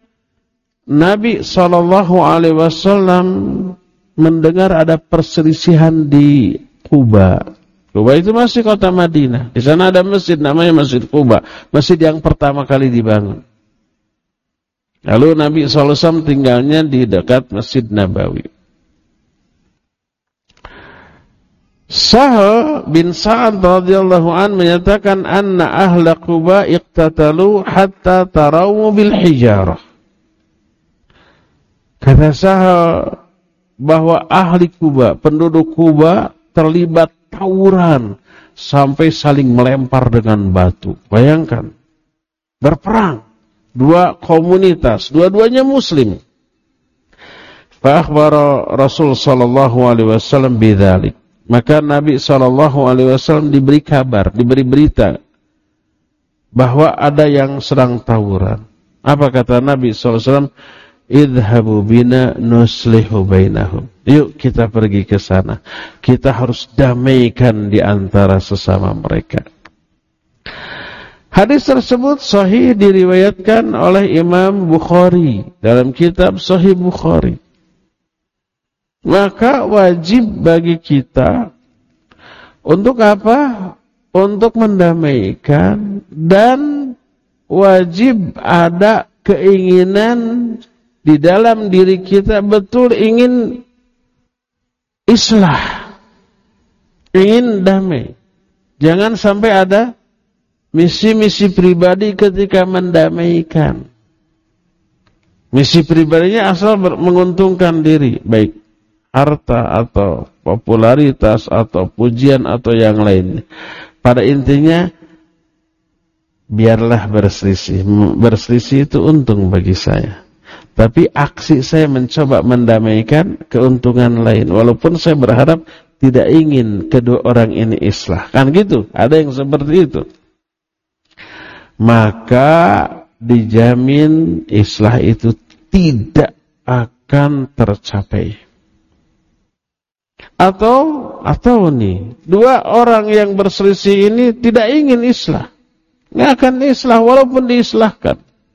Nabi shallallahu alaihi wasallam mendengar ada perselisihan di Quba. Quba itu masih kota Madinah. Di sana ada masjid namanya Masjid Quba. Masjid yang pertama kali dibangun. Lalu Nabi shallallahu alaihi wasallam tinggalnya di dekat Masjid Nabawi. Sahal bin Sa'ad radhiyallahu an menyatakan anna ahla Quba iqtatalu hatta tarawu bil hijarah. Kata Sahal bahwa ahli Quba, penduduk Quba terlibat tawuran sampai saling melempar dengan batu. Bayangkan, berperang dua komunitas, dua-duanya muslim. Fa akhbara Rasul sallallahu alaihi wasallam bidzalik. Maka Nabi sallallahu alaihi wasallam diberi kabar, diberi berita bahwa ada yang sedang tawuran. Apa kata Nabi sallallahu alaihi wasallam? Idhabu bina nuslihu bainahum. Yuk kita pergi ke sana. Kita harus damaikan di antara sesama mereka. Hadis tersebut sahih diriwayatkan oleh Imam Bukhari dalam kitab Sahih Bukhari. Maka wajib bagi kita untuk apa? Untuk mendamaikan, dan wajib ada keinginan di dalam diri kita betul ingin islah, ingin damai. Jangan sampai ada misi-misi pribadi ketika mendamaikan. Misi pribadinya asal menguntungkan diri, baik harta atau popularitas atau pujian atau yang lain. Pada intinya biarlah berselisih. Berselisih itu untung bagi saya. Tapi aksi saya mencoba mendamaikan keuntungan lain. Walaupun saya berharap tidak ingin kedua orang ini islah. Kan gitu, ada yang seperti itu. Maka dijamin islah itu tidak akan tercapai. Atau, atau nih, dua orang yang berselisih ini tidak ingin islah. Nggak akan islah walaupun diislahkan.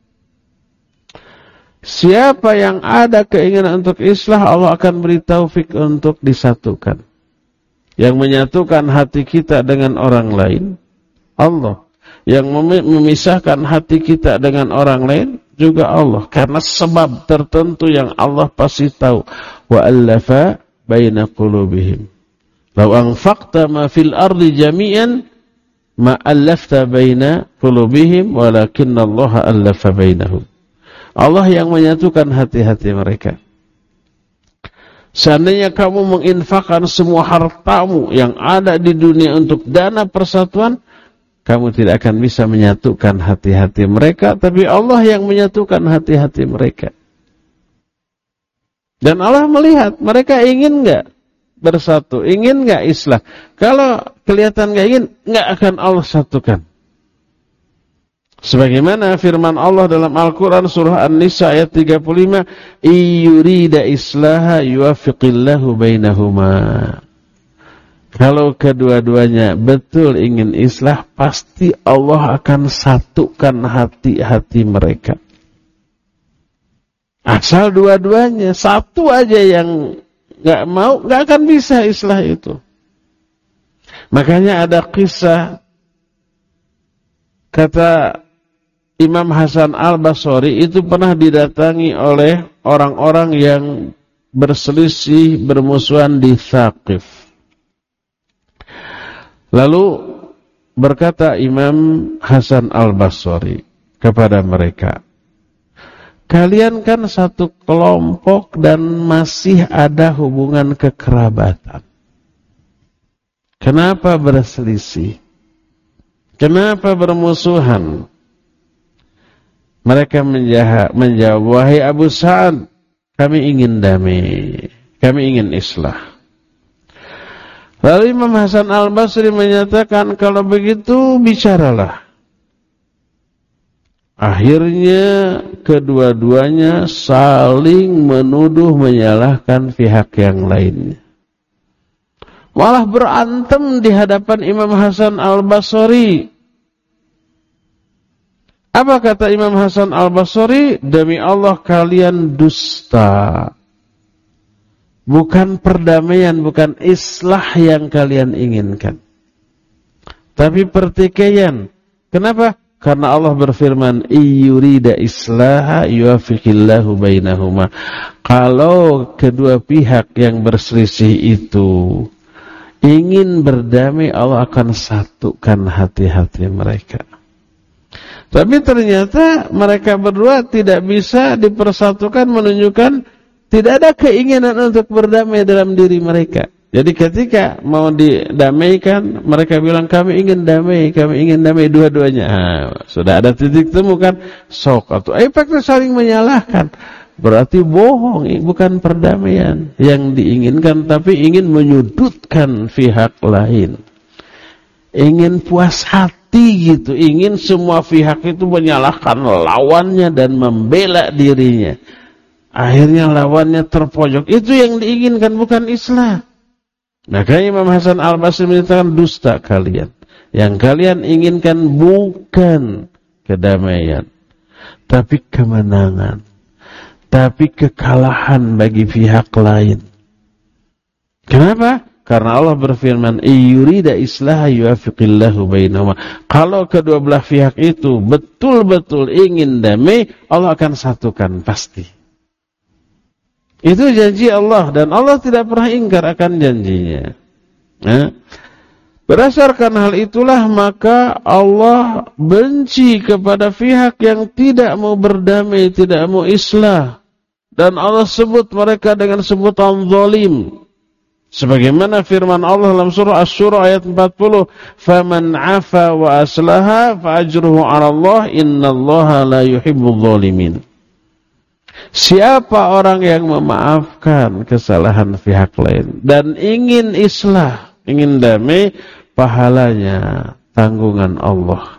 Siapa yang ada keinginan untuk islah, Allah akan beri taufik untuk disatukan. Yang menyatukan hati kita dengan orang lain, Allah. Yang memisahkan hati kita dengan orang lain, juga Allah. Karena sebab tertentu yang Allah pasti tahu. Wa allafa baina qulubihim. Law anfaqta ma fil ardi jami'an ma allafta baina qulubihim walakinna Allah allafa bainahum. Allah yang menyatukan hati-hati mereka. Seandainya kamu menginfakkan semua hartamu yang ada di dunia untuk dana persatuan, kamu tidak akan bisa menyatukan hati-hati mereka, tapi Allah yang menyatukan hati-hati mereka. Dan Allah melihat mereka ingin enggak bersatu, ingin enggak islah. Kalau kelihatan enggak ingin, enggak akan Allah satukan. Sebagaimana firman Allah dalam Al-Quran surah An-Nisa ayat tiga puluh lima, "Iyurida islaha yuwafiqillahu bainahuma." Kalau kedua-duanya betul ingin islah, pasti Allah akan satukan hati-hati mereka. Asal dua-duanya, satu aja yang nggak mau, nggak akan bisa islah itu. Makanya ada kisah, kata Imam Hasan Al-Basri itu pernah didatangi oleh orang-orang yang berselisih, bermusuhan di Thaqif. Lalu berkata Imam Hasan Al-Basri kepada mereka, kalian kan satu kelompok dan masih ada hubungan kekerabatan. Kenapa berselisih? Kenapa bermusuhan? Mereka menjawab, wahai Abu Sa'ad, kami ingin damai, kami ingin islah. Lalu Imam Hasan Al-Basri menyatakan, kalau begitu bicaralah. Akhirnya kedua-duanya saling menuduh menyalahkan pihak yang lainnya. Malah berantem di hadapan Imam Hasan Al-Basri. Apa kata Imam Hasan Al-Basri? Demi Allah kalian dusta. Bukan perdamaian, bukan islah yang kalian inginkan, tapi pertikaian. Kenapa? Karena Allah berfirman, "Iyurida islaha yuwafiqillahu bainahuma." Kalau kedua pihak yang berselisih itu ingin berdamai, Allah akan satukan hati-hati mereka. Tapi ternyata mereka berdua tidak bisa dipersatukan, menunjukkan tidak ada keinginan untuk berdamai dalam diri mereka. Jadi ketika mau didamaikan, mereka bilang kami ingin damai, kami ingin damai dua-duanya. Nah, sudah ada titik temu kan, sok atau efeknya saling menyalahkan. Berarti bohong, bukan perdamaian yang diinginkan, tapi ingin menyudutkan pihak lain. Ingin puas hati gitu, ingin semua pihak itu menyalahkan lawannya dan membela dirinya. Akhirnya lawannya terpojok. Itu yang diinginkan, bukan Islam. Maka Imam Hasan Al-Basri menyatakan dusta kalian. Yang kalian inginkan bukan kedamaian, tapi kemenangan, tapi kekalahan bagi pihak lain. Kenapa? Karena Allah berfirman, "Iyurida islaha yuwaffiqillahu bainahuma." Kalau kedua belah pihak itu betul-betul ingin damai, Allah akan satukan pasti. Itu janji Allah dan Allah tidak pernah ingkar akan janjinya. Nah, berdasarkan hal itulah maka Allah benci kepada pihak yang tidak mau berdamai, tidak mau islah. Dan Allah sebut mereka dengan sebutan zalim. Sebagaimana firman Allah dalam surah Asy-Syura ayat empat puluh, "Faman 'afa wa aslaha fa ajruhu 'ala Allah, innallaha la yuhibbul zalimin." Siapa orang yang memaafkan kesalahan pihak lain dan ingin islah, ingin damai, pahalanya tanggungan Allah.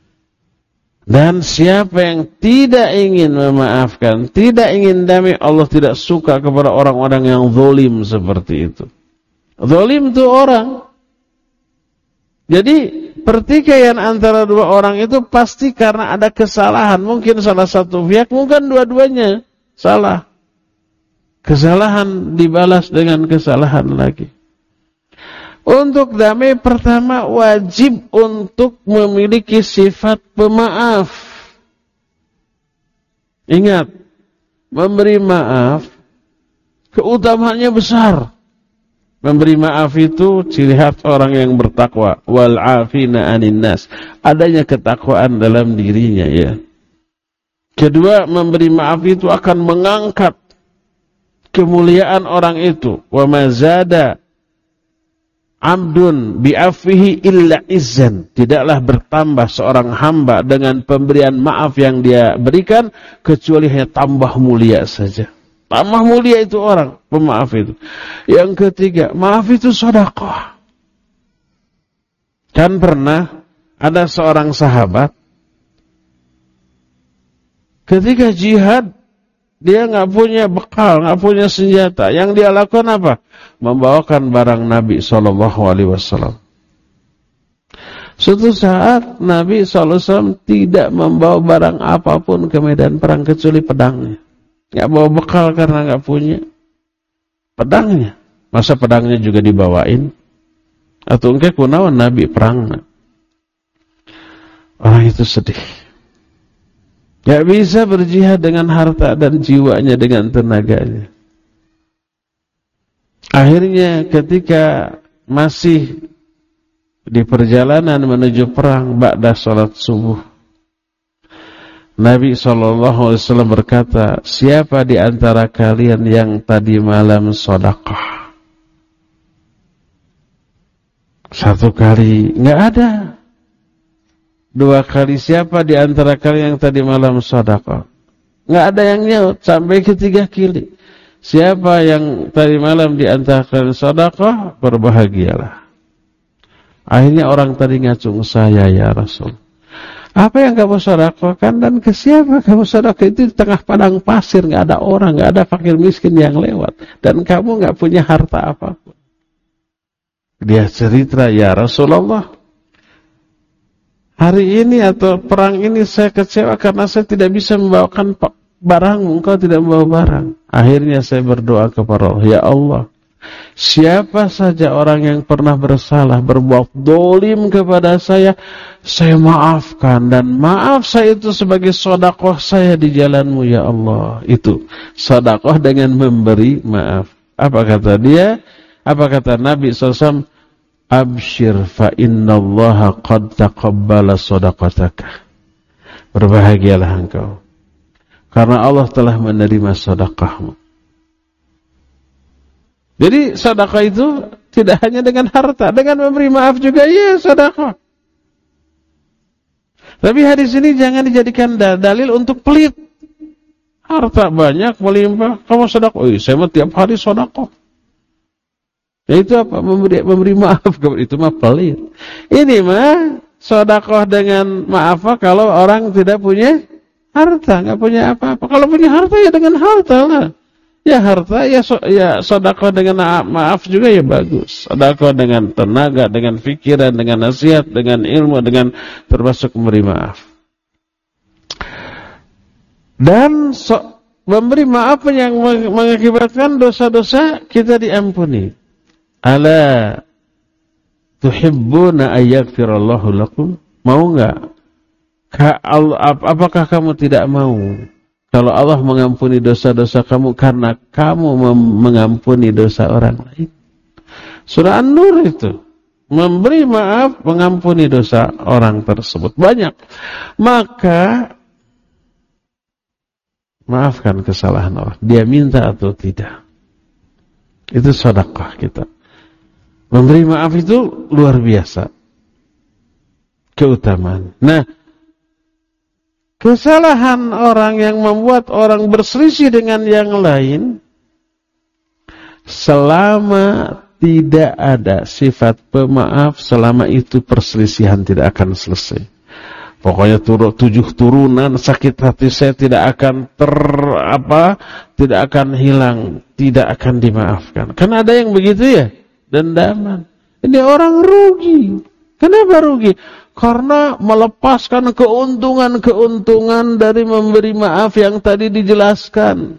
Dan siapa yang tidak ingin memaafkan, tidak ingin damai, Allah tidak suka kepada orang-orang yang zalim seperti itu. Zalim itu orang. Jadi pertikaian antara dua orang itu pasti karena ada kesalahan. Mungkin salah satu pihak, mungkin dua-duanya salah. Kesalahan dibalas dengan kesalahan lagi. Untuk damai pertama wajib untuk memiliki sifat pemaaf. Ingat, memberi maaf keutamaannya besar. Memberi maaf itu ciri khas orang yang bertakwa. Wal 'afina 'anin nas. Adanya ketakwaan dalam dirinya ya. Kedua, memberi maaf itu akan mengangkat kemuliaan orang itu. Wa mazada Abdun bi'afihi illa izzan. Tidaklah bertambah seorang hamba dengan pemberian maaf yang dia berikan, kecuali hanya tambah mulia saja. Tambah mulia itu orang, pemaaf itu. Yang ketiga, maaf itu sedekah. Kan pernah ada seorang sahabat, ketika jihad, dia nggak punya bekal, nggak punya senjata. Yang dia lakukan apa? Membawakan barang Nabi shallallahu alaihi wasallam. Suatu saat Nabi shallallahu alaihi wasallam tidak membawa barang apapun ke medan perang kecuali pedangnya. Nggak bawa bekal karena nggak punya pedangnya. Masa pedangnya juga dibawain? Atau engke kunaon Nabi perang? Orang itu sedih. Gak bisa berjihad dengan harta dan jiwanya, dengan tenaganya. Akhirnya ketika masih di perjalanan menuju perang ba'da salat subuh, Nabi shallallahu alaihi wasallam berkata, siapa di antara kalian yang tadi malam sedekah? Satu kali, nggak ada. Dua kali, siapa di antara kalian yang tadi malam sedekah? Nggak ada yang nyaut. Sampai ketiga kali, siapa yang tadi malam di antara kalian sedekah, berbahagialah. Akhirnya orang tadi ngacung, saya ya Rasul. Apa yang kamu sedekahkan dan ke siapa kamu sedekah? Itu di tengah padang pasir, nggak ada orang, nggak ada fakir miskin yang lewat, dan kamu nggak punya harta apapun. Dia cerita, ya Rasulullah, hari ini atau perang ini saya kecewa karena saya tidak bisa membawakan barang, engkau tidak membawa barang. Akhirnya saya berdoa kepada Allah, ya Allah, siapa saja orang yang pernah bersalah, berbuat dolim kepada saya, saya maafkan, dan maaf saya itu sebagai sedekah saya di jalanmu ya Allah. Itu sedekah dengan memberi maaf. Apa kata dia? Apa kata Nabi shallallahu alaihi wasallam? Abshir fa innallaha qad taqabbala shadaqataka. Berbahagialah engkau, karena Allah telah menerima sedekahmu. Jadi sedekah itu Tidak hanya dengan harta, dengan memberi maaf juga ya sedekah. Tapi hadis ini jangan dijadikan dalil untuk pelit. Harta banyak melimpah, kamu sedekah. Oh, saya mah tiap hari sedekah. Ya itu apa? Memberi memberi maaf, itu mah pelit. Ini mah sedekah dengan maaf kalau orang tidak punya harta, nggak punya apa-apa. Kalau punya harta ya dengan harta lah. Ya harta ya so, ya sedekah dengan maaf juga ya bagus. Sedekah dengan tenaga, dengan pikiran, dengan nasihat, dengan ilmu, dengan termasuk memberi maaf. Dan so, memberi maaf yang mengakibatkan dosa-dosa kita diampuni. Ala tuhibbuna ayyaghfirallahu lakum? Mau enggak? Apakah kamu tidak mau kalau Allah mengampuni dosa-dosa kamu karena kamu mengampuni dosa orang lain? Surah An-Nur itu. Memberi maaf, mengampuni dosa orang tersebut. Banyak. Maka maafkan kesalahan orang. Dia minta atau tidak. Itu sedekah kita. Memberi maaf itu luar biasa keutamaan. Nah, kesalahan orang yang membuat orang berselisih dengan yang lain, selama tidak ada sifat pemaaf, selama itu perselisihan tidak akan selesai. Pokoknya turun, tujuh turunan sakit hati saya tidak akan ter apa, tidak akan hilang, tidak akan dimaafkan. Kan ada yang begitu ya, dendaman. Ini orang rugi. Kenapa rugi? Karena melepaskan keuntungan-keuntungan dari memberi maaf yang tadi dijelaskan.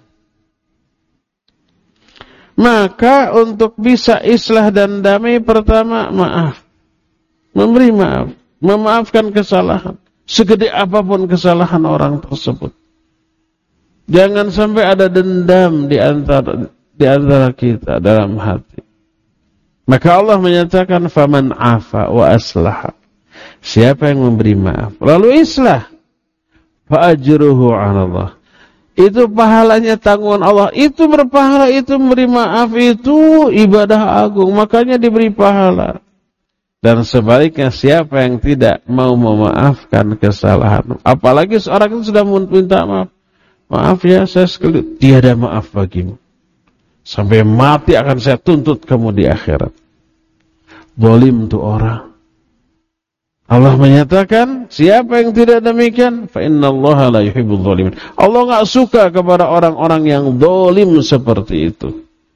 Maka untuk bisa islah dan damai, pertama maaf. Memberi maaf. Memaafkan kesalahan. Segede apapun kesalahan orang tersebut. Jangan sampai ada dendam di antara, di antara kita dalam hati. Maka Allah menyatakan, faman afa wa aslaha. Siapa yang memberi maaf lalu islah, fa ajruhu 'ala Allah. Itu pahalanya tanggungan Allah. Itu berpahala, itu memberi maaf, itu ibadah agung, makanya diberi pahala. Dan sebaliknya siapa yang tidak mau memaafkan kesalahan, apalagi seorang itu sudah minta maaf, maaf ya saya sekali, tiada maaf bagimu, sampai mati akan saya tuntut kamu di akhirat. Zalim tu orang. Allah menyatakan, siapa yang tidak demikian, fa innallaha la yuhibbul zalimin. Allah enggak suka kepada orang-orang yang zalim seperti itu.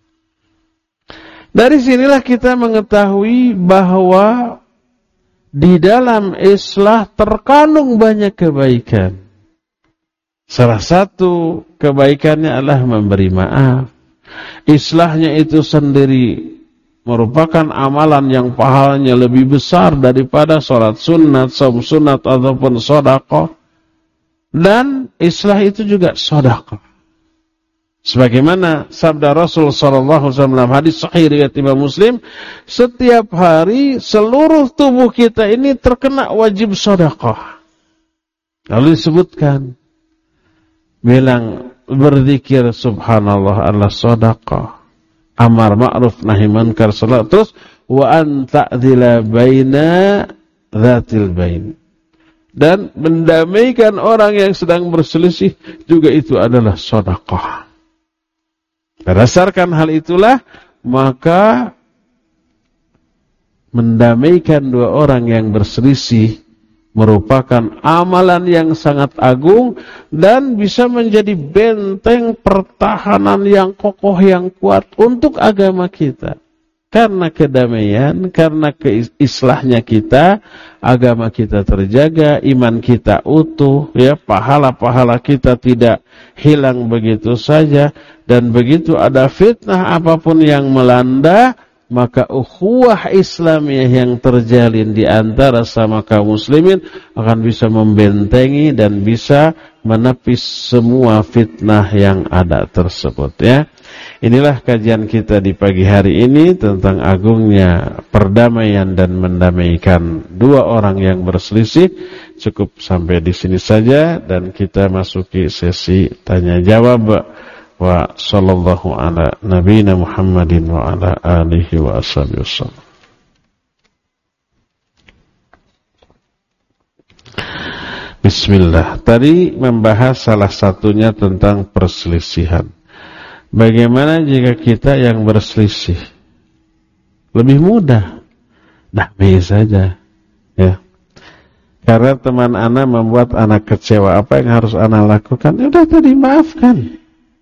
Dari sinilah kita mengetahui bahwa di dalam islah terkandung banyak kebaikan. Salah satu kebaikannya adalah memberi maaf. Islahnya itu sendiri merupakan amalan yang pahalanya lebih besar daripada sholat sunat, saum sunat, ataupun sedekah. Dan islah itu juga sedekah. Sebagaimana sabda Rasul sallallahu alaihi wasallam dalam hadis sahih riwayat Imam Muslim, setiap hari seluruh tubuh kita ini terkena wajib sedekah. Lalu disebutkan, bilang berzikir subhanallah adalah sedekah. Amar ma'ruf nahi munkar salat, terus wa an ta'dila baina dzatil bain, dan mendamaikan orang yang sedang berselisih juga itu adalah sedekah. Berdasarkan hal itulah maka mendamaikan dua orang yang berselisih merupakan amalan yang sangat agung dan bisa menjadi benteng pertahanan yang kokoh, yang kuat untuk agama kita. Karena kedamaian, karena keislahnya kita, agama kita terjaga, iman kita utuh, ya, pahala-pahala kita tidak hilang begitu saja. Dan begitu ada fitnah apapun yang melanda, maka ukhuwah Islamiyah yang terjalin di antara sama kaum muslimin akan bisa membentengi dan bisa menepis semua fitnah yang ada tersebut, ya. Inilah kajian kita di pagi hari ini tentang agungnya perdamaian dan mendamaikan dua orang yang berselisih. Cukup sampai di sini saja dan kita masuki sesi tanya jawab. wa sallallahu ala nabiyina Muhammadin wa ala alihi wa ashabihi wasallam. Bismillah. Tadi membahas salah satunya tentang perselisihan. Bagaimana jika kita yang berselisih? Lebih mudah, damai saja, ya. Karena teman anak membuat anak kecewa, apa yang harus anak lakukan? Ya udah tadi maafkan.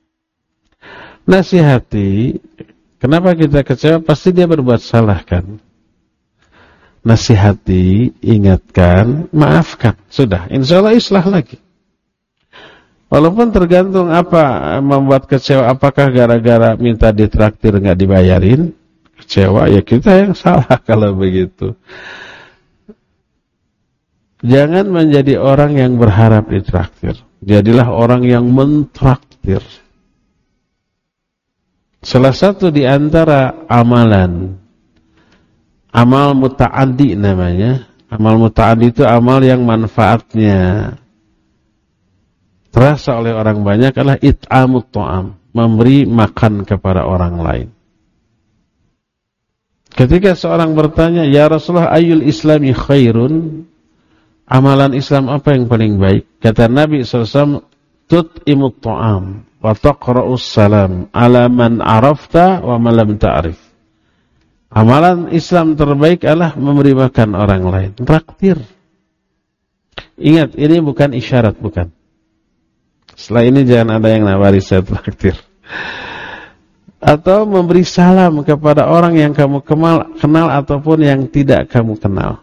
Nasihati. Kenapa kita kecewa? Pasti dia berbuat salah kan? Nasihati, ingatkan, maafkan. Sudah, insya Allah islah lagi. Walaupun tergantung apa membuat kecewa. Apakah gara-gara minta ditraktir nggak dibayarin? Kecewa, ya kita yang salah kalau begitu. Jangan menjadi orang yang berharap ditraktir. Jadilah orang yang mentraktir. Salah satu di antara amalan, amal muta'addi namanya. Amal muta'addi itu amal yang manfaatnya terasa oleh orang banyak adalah it'amut ta'am, memberi makan kepada orang lain. Ketika seorang bertanya, "Ya Rasulullah, ayyul islami khairun?" Amalan Islam apa yang paling baik? Kata Nabi sallallahu alaihi wasallam, "Tut'imut ta'am wa taqra'us salam ala man arafta wa man lam ta'rif." Amalan Islam terbaik adalah memberi makan orang lain. Traktir. Ingat, ini bukan isyarat, bukan. Setelah ini jangan ada yang nawari saya traktir. Atau memberi salam kepada orang yang kamu kenal, kenal ataupun yang tidak kamu kenal.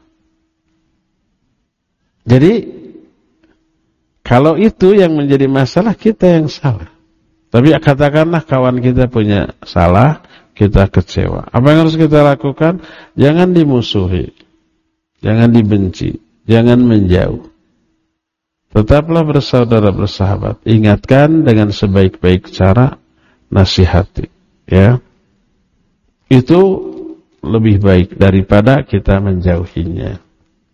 Jadi, kalau itu yang menjadi masalah, kita yang salah. Tapi katakanlah kawan kita punya salah, kita kecewa. Apa yang harus kita lakukan? Jangan dimusuhi, jangan dibenci, jangan menjauh. Tetaplah bersaudara bersahabat. Ingatkan dengan sebaik-baik cara, nasihati. Ya, itu lebih baik daripada kita menjauhinya.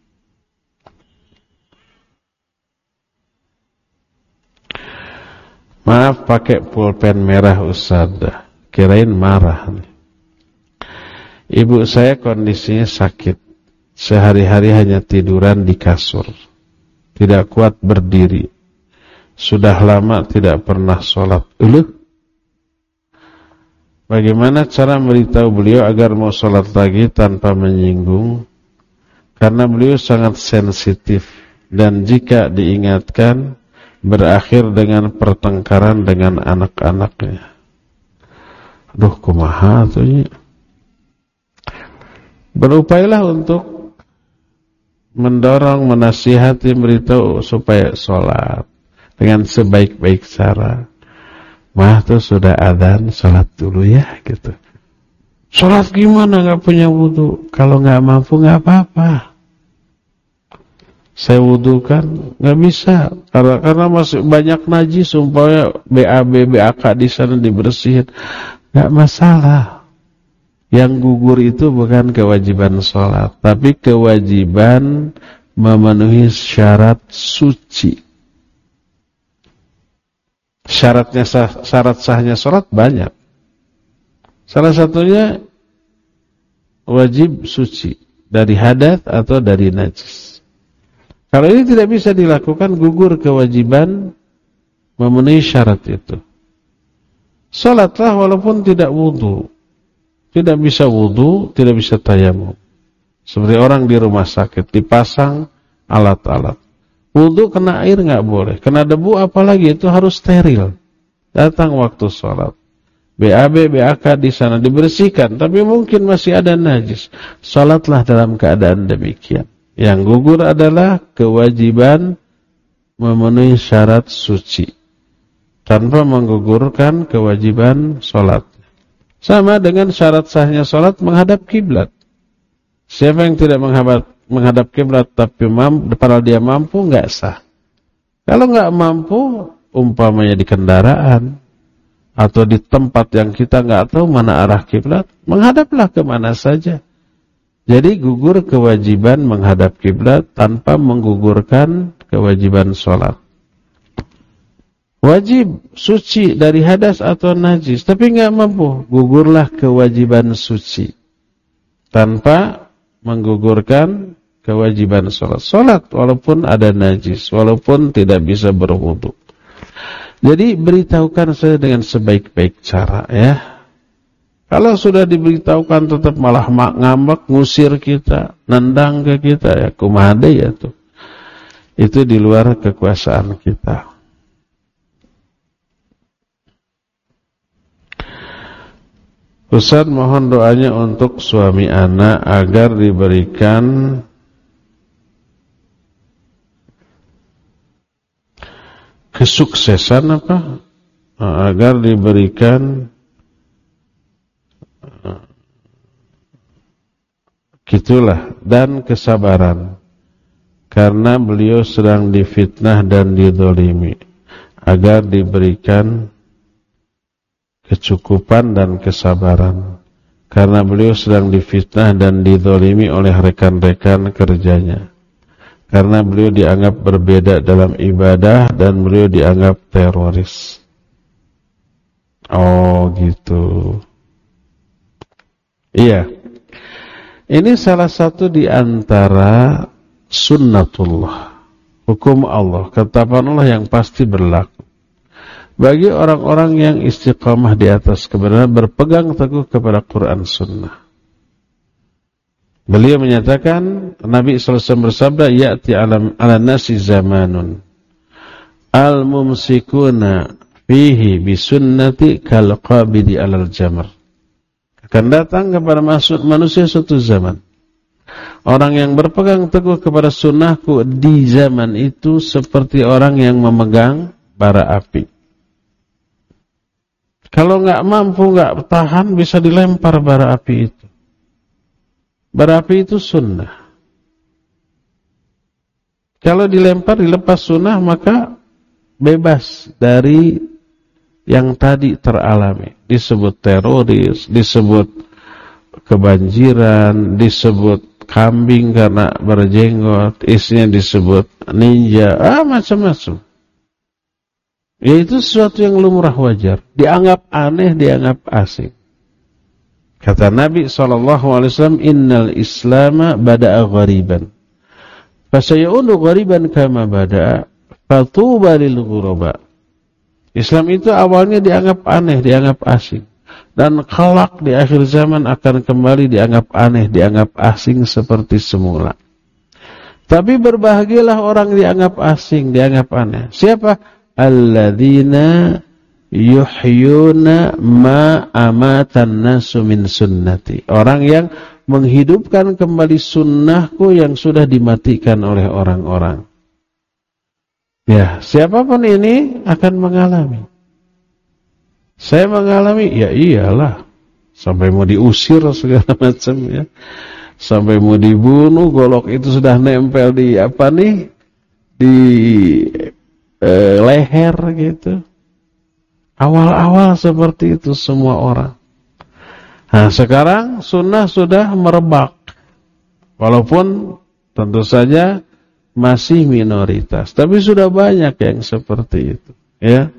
Maaf pakai pulpen merah Ustaz. Kirain marah. Ibu saya kondisinya sakit. Sehari-hari hanya tiduran di kasur. Tidak kuat berdiri. Sudah lama tidak pernah sholat. Uluh. Bagaimana cara memberitahu beliau agar mau sholat lagi tanpa menyinggung? Karena beliau sangat sensitif. Dan jika diingatkan, berakhir dengan pertengkaran dengan anak-anaknya. Aduh, kumaha tuh ya. Berupayalah untuk mendorong, menasihati, beritahu supaya sholat dengan sebaik-baik cara. Mah tuh sudah adzan, sholat dulu ya gitu. Sholat gimana nggak punya wudu? Kalau nggak mampu nggak apa-apa. Saya wudu kan nggak bisa karena karena masih banyak najis, umpamanya B A B, B A K di sana dibersihin. Nggak masalah. Yang gugur itu bukan kewajiban sholat, tapi kewajiban memenuhi syarat suci. Syaratnya sah, syarat sahnya sholat banyak. Salah satunya wajib suci dari hadas atau dari najis. Kalau ini tidak bisa dilakukan, gugur kewajiban memenuhi syarat itu. Sholatlah walaupun tidak wudu. Tidak bisa wudu, tidak bisa tayamum. Seperti orang di rumah sakit, dipasang alat-alat. Wudu kena air nggak boleh, kena debu apalagi, itu harus steril. Datang waktu sholat. B A B, B A K di sana dibersihkan, tapi mungkin masih ada najis. Sholatlah dalam keadaan demikian. Yang gugur adalah kewajiban memenuhi syarat suci. Tanpa menggugurkan kewajiban sholat. Sama dengan syarat sahnya sholat menghadap kiblat. Siapa yang tidak menghadap menghadap kiblat tapi mampu, padahal dia mampu, nggak sah. Kalau nggak mampu, umpamanya di kendaraan atau di tempat yang kita nggak tahu mana arah kiblat, menghadaplah kemana saja. Jadi gugur kewajiban menghadap kiblat tanpa menggugurkan kewajiban sholat. wajib suci dari hadas atau najis, tapi nggak mampu, gugurlah kewajiban suci tanpa menggugurkan kewajiban sholat. Sholat walaupun ada najis, walaupun tidak bisa berwudu. Jadi beritahukan saya dengan sebaik-baik cara ya. Kalau sudah diberitahukan tetap malah ngambek, ngusir kita, nendang ke kita, ya kumaha deui ya tuh. Itu di luar kekuasaan kita. Ustaz, mohon doanya untuk suami anak agar diberikan kesuksesan apa? Agar diberikan gitulah dan kesabaran karena beliau sedang difitnah dan didolimi, agar diberikan kecukupan dan kesabaran karena beliau sedang difitnah dan didolimi oleh rekan-rekan kerjanya, karena beliau dianggap berbeda dalam ibadah dan beliau dianggap teroris. Oh gitu. Iya. Ini salah satu di antara sunnatullah, hukum Allah, ketetapan Allah yang pasti berlaku bagi orang-orang yang istiqamah di atas kebenaran, berpegang teguh kepada Quran Sunnah. Beliau menyatakan, Nabi sallallahu alaihi wasallam bersabda, ya'ti alam ala nasi zamanun al-mumsikuna fihi bisunnati kal qabidi alal jamr. Akan datang kepada manusia suatu zaman, orang yang berpegang teguh kepada sunnahku di zaman itu seperti orang yang memegang bara api. Kalau nggak mampu, nggak tahan, bisa dilempar bara api itu. Bara api itu sunnah. Kalau dilempar, dilepas sunnah, maka bebas dari yang tadi teralami. Disebut teroris, disebut kebanjiran, disebut kambing karena berjenggot, isinya disebut ninja, ah macam-macam. Yaitu sesuatu yang lumrah wajar, dianggap aneh, dianggap asing. Kata Nabi sallallahu alaihi wasallam, innal islama bada'a ghariban, fasayaudu ghariban kama bada'a, fatuba lil ghuraba. Islam itu awalnya dianggap aneh, dianggap asing, dan kelak di akhir zaman akan kembali dianggap aneh, dianggap asing seperti semula. Tapi berbahagialah orang dianggap asing, dianggap aneh. Siapa? Alladzina yuhyuna ma amatan nasu min sunnati. Orang yang menghidupkan kembali sunnahku yang sudah dimatikan oleh orang-orang. Ya, siapapun ini akan mengalami. Saya mengalami, ya iyalah. Sampai mau diusir segala macam ya. Sampai mau dibunuh, golok itu sudah nempel di apa nih? Di eh, leher gitu. Awal-awal seperti itu semua orang. Nah, sekarang sunnah sudah merebak. Walaupun tentu saja masih minoritas, tapi sudah banyak yang seperti itu, ya.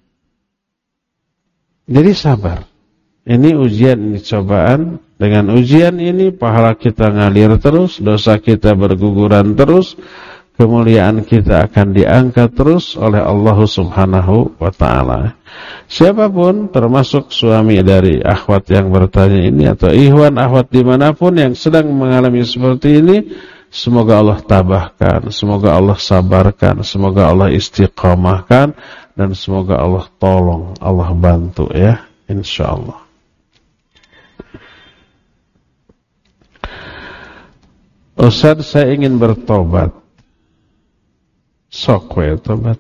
Jadi sabar. Ini ujian, ini cobaan. Dengan ujian ini pahala kita ngalir terus, dosa kita berguguran terus, kemuliaan kita akan diangkat terus oleh Allah Subhanahu wa taala. Siapapun, termasuk suami dari akhwat yang bertanya ini atau ikhwan akhwat dimanapun yang sedang mengalami seperti ini, semoga Allah tabahkan, semoga Allah sabarkan, semoga Allah istiqamahkan, dan semoga Allah tolong, Allah bantu ya, insyaallah. Ustaz, saya ingin bertobat. Sok we tobat.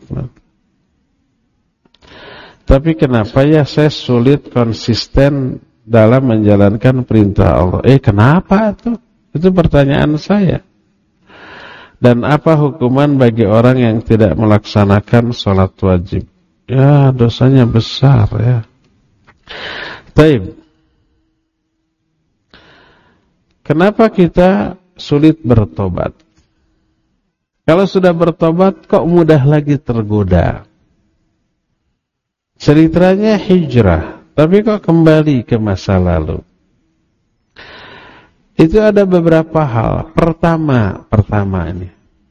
Tapi kenapa ya saya sulit konsisten dalam menjalankan perintah Allah? Eh kenapa tuh? Itu pertanyaan saya. Dan apa hukuman bagi orang yang tidak melaksanakan sholat wajib? Ya, dosanya besar ya. Taib. Kenapa kita sulit bertobat? Kalau sudah bertobat kok mudah lagi tergoda? ceritanya hijrah, tapi kok kembali ke masa lalu. Itu ada beberapa hal. Pertama, pertama ini,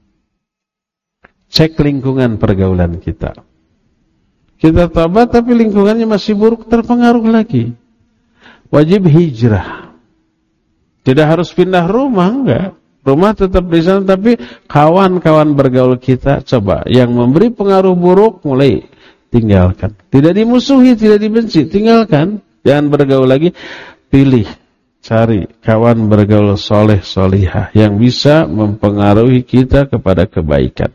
cek lingkungan pergaulan kita. Kita tobat tapi lingkungannya masih buruk, terpengaruh lagi. Wajib hijrah. Tidak harus pindah rumah, enggak. Rumah tetap di sana, tapi kawan-kawan bergaul kita, coba yang memberi pengaruh buruk mulai tinggalkan. Tidak dimusuhi, tidak dibenci, tinggalkan. Jangan bergaul lagi. Pilih, cari kawan bergaul soleh solihah yang bisa mempengaruhi kita kepada kebaikan.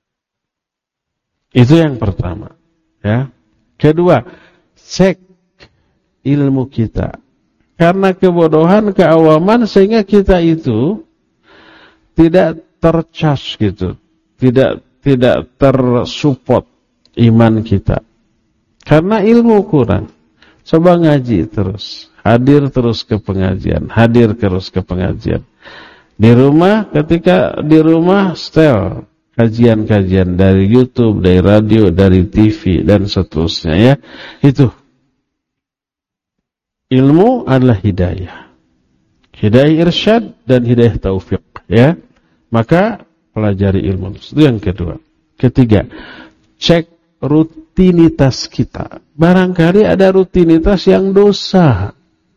Itu yang pertama. Ya. Kedua, cek ilmu kita. Karena kebodohan, keawaman, sehingga kita itu tidak tercas gitu, tidak tidak tersupport iman kita. Karena ilmu kurang. Coba ngaji terus, hadir terus ke pengajian, hadir terus ke pengajian. Di rumah, ketika di rumah setel kajian-kajian dari YouTube, dari radio, dari T V dan seterusnya ya. Itu ilmu adalah hidayah. Hidayah irsyad dan hidayah taufik ya. Maka pelajari ilmu. Itu yang kedua. Ketiga, cek rutinitas kita. Barangkali ada rutinitas yang dosa.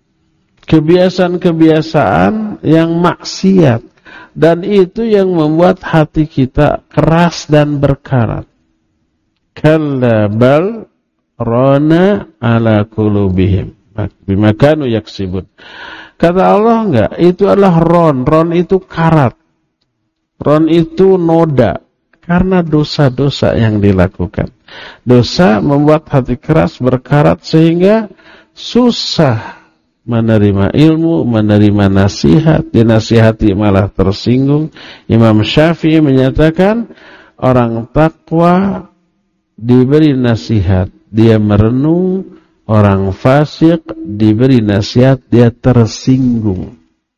Kebiasaan-kebiasaan yang maksiat. Dan itu yang membuat hati kita keras dan berkarat. Kalla bal rana ala qulubihim bima kanu yaksibun. Kata Allah enggak, itu adalah ron. Ron itu karat. Ron itu noda. Karena dosa-dosa yang dilakukan. Dosa membuat hati keras, berkarat, sehingga susah menerima ilmu, menerima nasihat. Dinasihati malah tersinggung. Imam Syafi'i menyatakan, orang takwa diberi nasihat, dia merenung. Orang fasik diberi nasihat, dia tersinggung.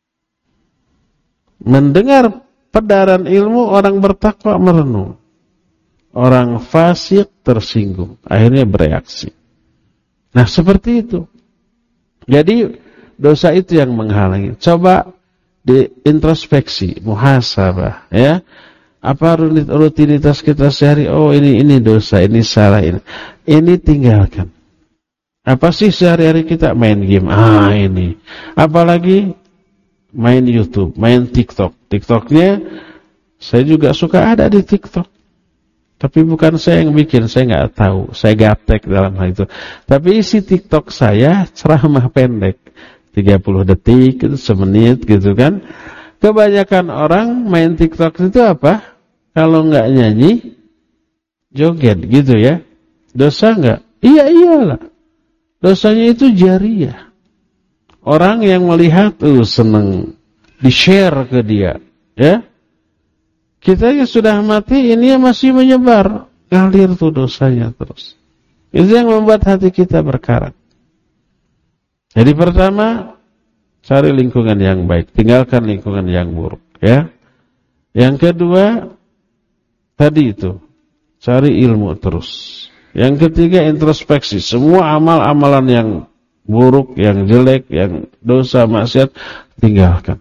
Mendengar pedaran ilmu, orang bertakwa merenung. Orang fasik tersinggung, akhirnya bereaksi. Nah, seperti itu. Jadi dosa itu yang menghalangi. Coba diintrospeksi, muhasabah, ya. Apa rutinitas kita sehari? Oh, ini ini dosa, ini salah, ini. Ini tinggalkan. Apa sih sehari-hari kita? Main game. Ah, ini. Apalagi main YouTube, main TikTok. TikToknya saya juga suka ada di TikTok. Tapi bukan saya yang bikin, saya nggak tahu. Saya gaptek dalam hal itu. Tapi isi TikTok saya ceramah pendek. tiga puluh detik, semenit gitu kan. Kebanyakan orang main TikTok itu apa? Kalau nggak nyanyi, joget gitu ya. Dosa nggak? Iya, iyalah. Dosanya itu jariyah. Orang yang melihat tuh seneng di-share ke dia, ya. Kita yang sudah mati ini masih menyebar, ngalir tuh dosanya terus. Itu yang membuat hati kita berkarat. Jadi pertama, cari lingkungan yang baik, tinggalkan lingkungan yang buruk, ya. Yang kedua, tadi itu, cari ilmu terus. Yang ketiga, introspeksi. Semua amal-amalan yang buruk, yang jelek, yang dosa, maksiat, tinggalkan.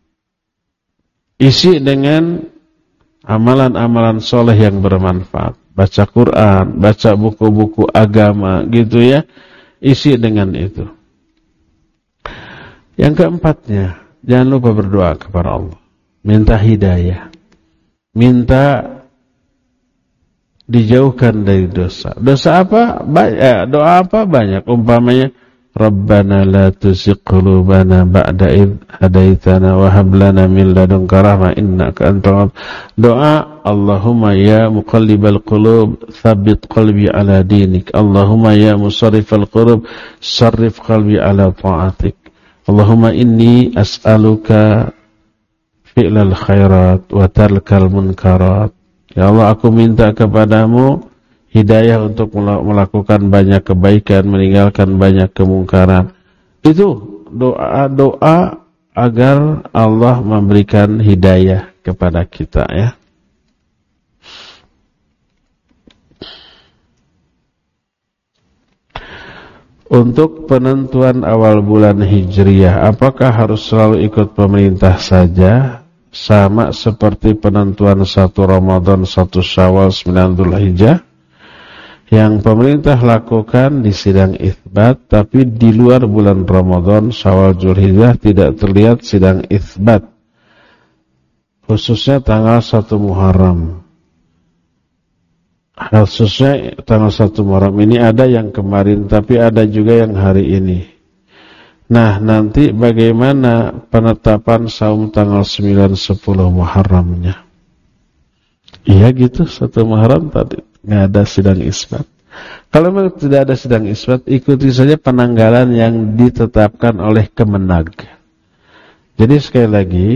Isi dengan amalan-amalan soleh yang bermanfaat. Baca Quran, baca buku-buku agama, gitu ya. Isi dengan itu. Yang keempatnya, jangan lupa berdoa kepada Allah. Minta hidayah. Minta dijauhkan dari dosa. Dosa apa? Banyak. Doa apa? Banyak. Umpamanya, Rabbana la tuzigh qulubana ba'da idh hadaitana wa hab lana min ladunka rahmah innaka antal wahhab. Doa, Allahumma ya muqallibal qulub tsabbit qalbi ala dinik. Allahumma ya musarrifal qulub sarrif qalbi ala ta'atik. Allahumma inni as'aluka fi'lal khairat wa tarkal munkarat. Ya Allah, aku minta kepadamu hidayah untuk melakukan banyak kebaikan, meninggalkan banyak kemungkaran. Itu doa-doa agar Allah memberikan hidayah kepada kita, ya. Untuk penentuan awal bulan Hijriah, apakah harus selalu ikut pemerintah saja, sama seperti penentuan satu Ramadan, satu Syawal, sembilan Dzulhijjah, yang pemerintah lakukan di sidang itsbat, tapi di luar bulan Ramadan, Syawal, Dzulhijjah tidak terlihat sidang itsbat, khususnya tanggal satu Muharram. Khususnya tanggal satu Muharram ini ada yang kemarin, tapi ada juga yang hari ini. Nah, nanti bagaimana penetapan saum tanggal sembilan sepuluh Muharramnya? Iya gitu, satu Muharram tadi nggak ada sidang isbat. Kalau memang tidak ada sidang isbat, ikuti saja penanggalan yang ditetapkan oleh Kemenag. Jadi sekali lagi,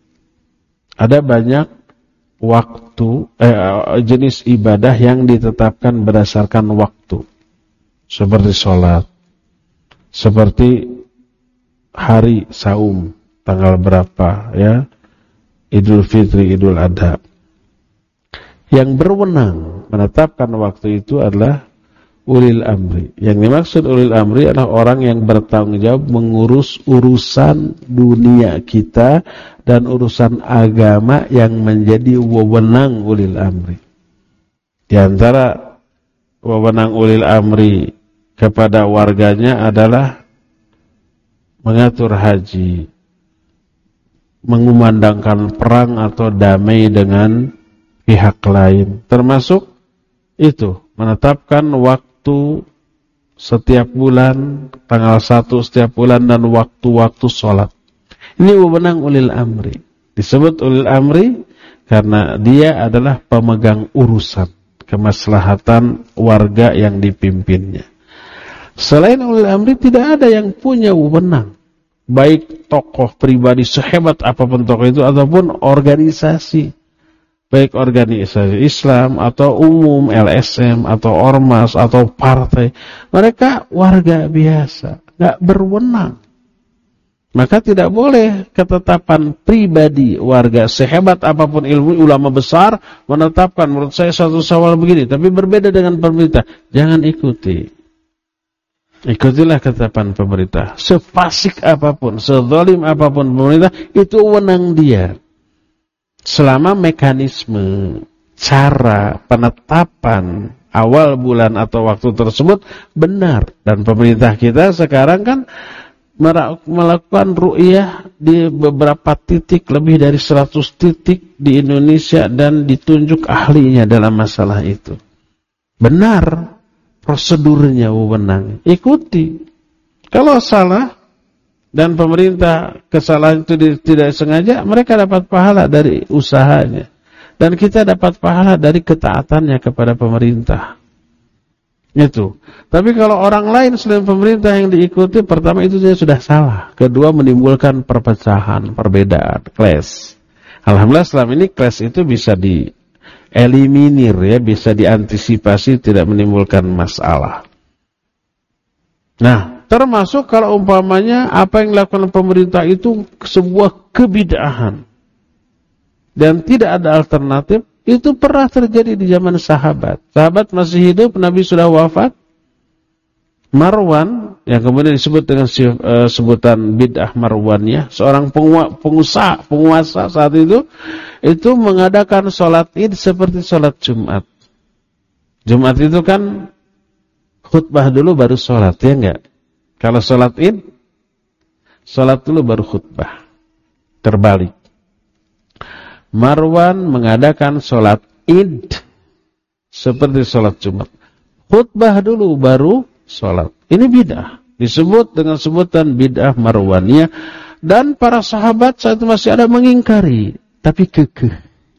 ada banyak waktu eh, jenis ibadah yang ditetapkan berdasarkan waktu, seperti sholat, seperti hari saum tanggal berapa, ya, Idul Fitri, Idul Adha. Yang berwenang menetapkan waktu itu adalah ulil amri. Yang dimaksud ulil amri adalah orang yang bertanggung jawab mengurus urusan dunia kita dan urusan agama yang menjadi wewenang ulil amri. Di antara wewenang ulil amri kepada warganya adalah mengatur haji, mengumandangkan perang atau damai dengan pihak lain, termasuk itu menetapkan waktu setiap bulan, tanggal satu setiap bulan, dan waktu-waktu sholat. Ini wewenang ulil amri. Disebut ulil amri karena dia adalah pemegang urusan kemaslahatan warga yang dipimpinnya. Selain ulil amri tidak ada yang punya wewenang, baik tokoh pribadi sehebat apapun tokoh itu ataupun organisasi, baik organisasi Islam atau umum, L S M atau ormas atau partai. Mereka warga biasa, nggak berwenang. Maka tidak boleh ketetapan pribadi warga sehebat apapun ilmu ulama besar menetapkan menurut saya satu Syawal begini, tapi berbeda dengan pemerintah. Jangan ikuti. Ikutilah ketetapan pemerintah. Sefasik apapun, sezalim apapun pemerintah, itu wewenang dia. Selama mekanisme, cara penetapan awal bulan atau waktu tersebut benar. Dan pemerintah kita sekarang kan melakukan ru'yah di beberapa titik, lebih dari seratus titik di Indonesia, dan ditunjuk ahlinya dalam masalah itu. Benar prosedurnya, wewenang, ikuti. Kalau salah dan pemerintah kesalahan itu tidak sengaja, mereka dapat pahala dari usahanya, dan kita dapat pahala dari ketaatannya kepada pemerintah. Itu. Tapi kalau orang lain selain pemerintah yang diikuti, pertama itu sudah salah. Kedua, menimbulkan perpecahan, perbedaan, clash. Alhamdulillah selama ini clash itu bisa dieliminir, ya, bisa diantisipasi, tidak menimbulkan masalah. Nah, termasuk kalau umpamanya apa yang dilakukan pemerintah itu sebuah kebid'ahan dan tidak ada alternatif. Itu pernah terjadi di zaman sahabat. Sahabat masih hidup, Nabi sudah wafat. Marwan, yang kemudian disebut dengan uh, sebutan bid'ah Marwaniyah, seorang pengusaha, penguasa saat itu, itu mengadakan sholat id seperti sholat Jumat. Jumat itu kan khutbah dulu baru sholat, ya enggak? Kalau sholat id, sholat dulu baru khutbah. Terbalik. Marwan mengadakan sholat id seperti sholat Jumat. Khutbah dulu baru sholat. Ini bid'ah. Disebut dengan sebutan bid'ah Marwaniyah. Dan para sahabat saat itu masih ada mengingkari. Tapi kekeh.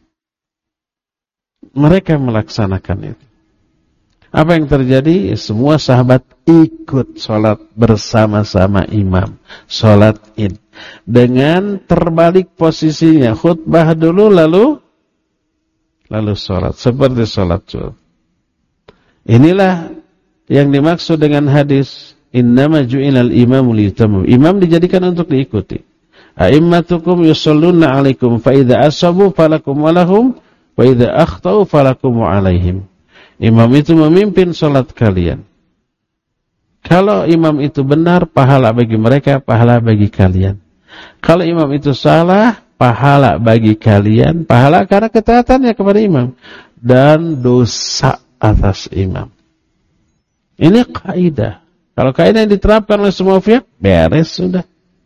Mereka melaksanakan itu. Apa yang terjadi? Semua sahabat ikut sholat bersama-sama imam. Sholat id. Dengan terbalik posisinya, khutbah dulu lalu lalu sholat, seperti sholat Jumat. Inilah yang dimaksud dengan hadis innama ju'ilal imamu liyutamma. Imam dijadikan untuk diikuti. A'immatukum yusalluna 'alaikum fa idza asabu falakum wa lahum wa idza akhtau falakum wa 'alaihim. Imam itu memimpin sholat kalian. Kalau imam itu benar, pahala bagi mereka, pahala bagi kalian. Kalau imam itu salah, pahala bagi kalian, pahala karena ketaatannya kepada imam, dan dosa atas imam. Ini kaidah. Kalau kaidah yang diterapkan oleh semua pihak, beres sudah.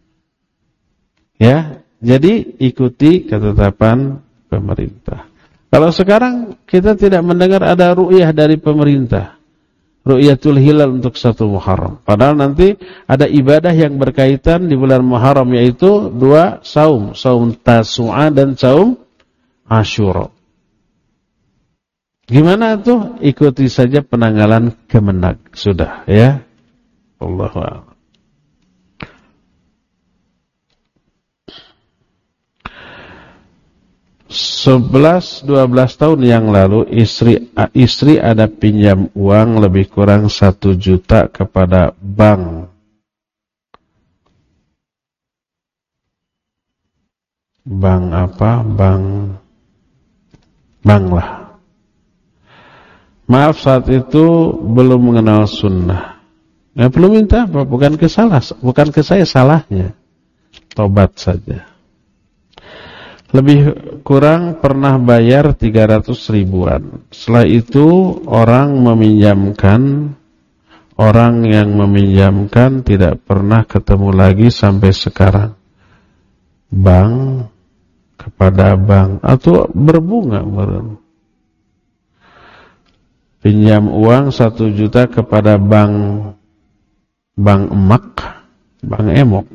Ya, jadi ikuti ketetapan pemerintah. Kalau sekarang kita tidak mendengar ada ru'yah dari pemerintah, ru'yatul hilal untuk satu Muharram. Padahal nanti ada ibadah yang berkaitan di bulan Muharram, yaitu dua saum, saum Tasu'a dan saum Asyura. Gimana tuh? Ikuti saja penanggalan Kemenak, sudah ya. Allahu a'lam. sebelas dua belas tahun yang lalu istri istri ada pinjam uang lebih kurang satu juta kepada bank. Bank apa? Bank bank lah. Maaf, saat itu belum mengenal sunnah. Ya, belum minta apa? Bukan ke salah, bukan ke saya salahnya. Tobat saja. Lebih kurang pernah bayar tiga ratus ribuan. Setelah itu orang meminjamkan, orang yang meminjamkan tidak pernah ketemu lagi sampai sekarang. Bank kepada bank atau berbunga meren. Pinjam uang satu juta kepada bank bank emak, bank emok.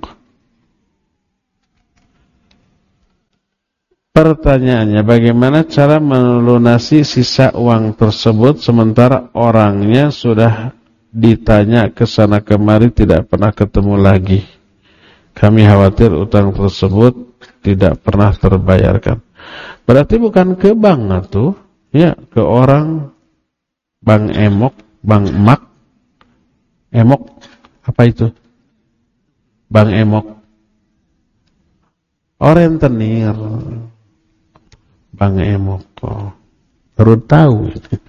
Pertanyaannya, bagaimana cara melunasi sisa uang tersebut sementara orangnya sudah ditanya ke sana kemari tidak pernah ketemu lagi. Kami khawatir utang tersebut tidak pernah terbayarkan. Berarti bukan ke bank atuh, ya, ke orang. Bank emok, bank emak. Emok apa itu? Bank emok. Rentenir. Bank emok. Oh, baru tahu.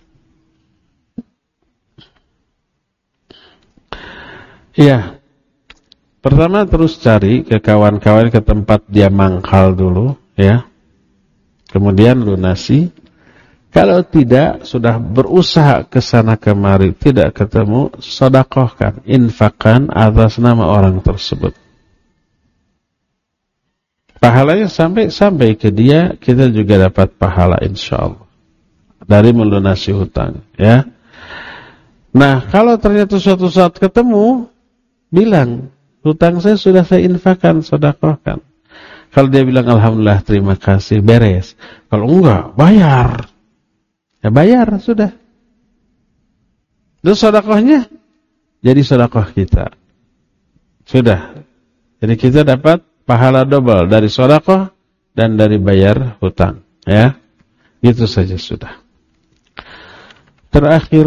Iya. Pertama terus cari ke kawan-kawan ke tempat dia mangkal dulu, ya. Kemudian lunasi. Kalau tidak, sudah berusaha ke sana kemari, tidak ketemu, sedekahkan, infakkan atas nama orang tersebut. Pahalanya sampai sampai ke dia, kita juga dapat pahala insyaallah dari melunasi hutang, ya. Nah, kalau ternyata suatu saat ketemu, bilang, hutang saya sudah saya infakkan, sedekahkan. Kalau dia bilang alhamdulillah, terima kasih, beres. Kalau enggak, bayar. Ya bayar, sudah. Terus sedekahnya jadi sedekah kita. Sudah. Jadi kita dapat pahala double dari sedekah dan dari bayar hutang, ya. Itu saja sudah. Terakhir,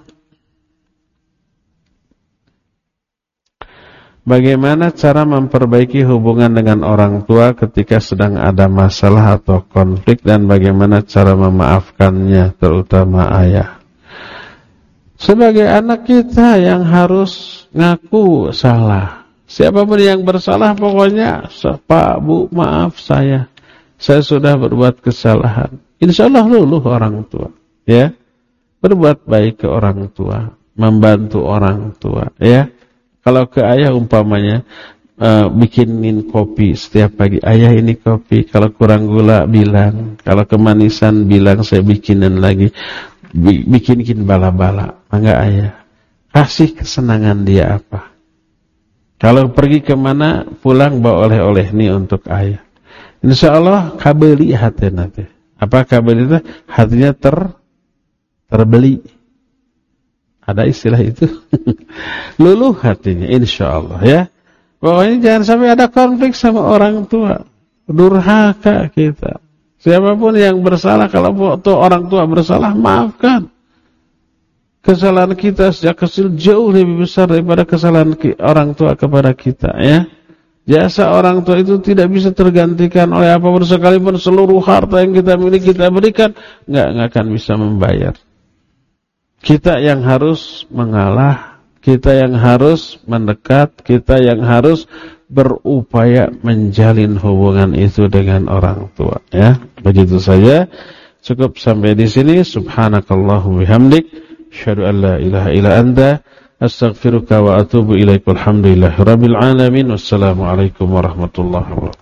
bagaimana cara memperbaiki hubungan dengan orang tua ketika sedang ada masalah atau konflik, dan bagaimana cara memaafkannya, terutama ayah? Sebagai anak kita yang harus ngaku salah. Siapapun yang bersalah pokoknya, Pak, Bu, maaf saya. Saya sudah berbuat kesalahan. Insyaallah luluh orang tua, ya. Berbuat baik ke orang tua, membantu orang tua, ya. Kalau ke ayah umpamanya uh, bikinin kopi setiap pagi, ayah ini kopi, kalau kurang gula bilang, kalau kemanisan bilang saya bikinin lagi, bikinkin bala-bala, enggak ayah. Kasih kesenangan dia apa. Kalau pergi kemana pulang bawa oleh-oleh ini untuk ayah. Insyaallah kabeli hati nanti. Apa kabeli itu? Hatinya ter terbeli. Ada istilah itu. Luluh hatinya, insya Allah, ya. Pokoknya jangan sampai ada konflik sama orang tua. Durhaka kita. Siapapun yang bersalah, kalau orang tua bersalah, maafkan. Kesalahan kita sejak kecil jauh lebih besar daripada kesalahan orang tua kepada kita, ya. Jasa orang tua itu tidak bisa tergantikan oleh apapun, sekalipun seluruh harta yang kita miliki kita berikan, enggak, enggak akan bisa membayar. Kita yang harus mengalah kita yang harus mendekat, kita yang harus berupaya menjalin hubungan itu dengan orang tua, ya. Begitu saja. Cukup sampai di sini. Subhanakallahumma bihamdik, asyhadu an la ilaha illa anta, astaghfiruka wa atubu ilaik. Alhamdulillahirabbil alamin. Wassalamualaikum warahmatullahi wabarakatuh.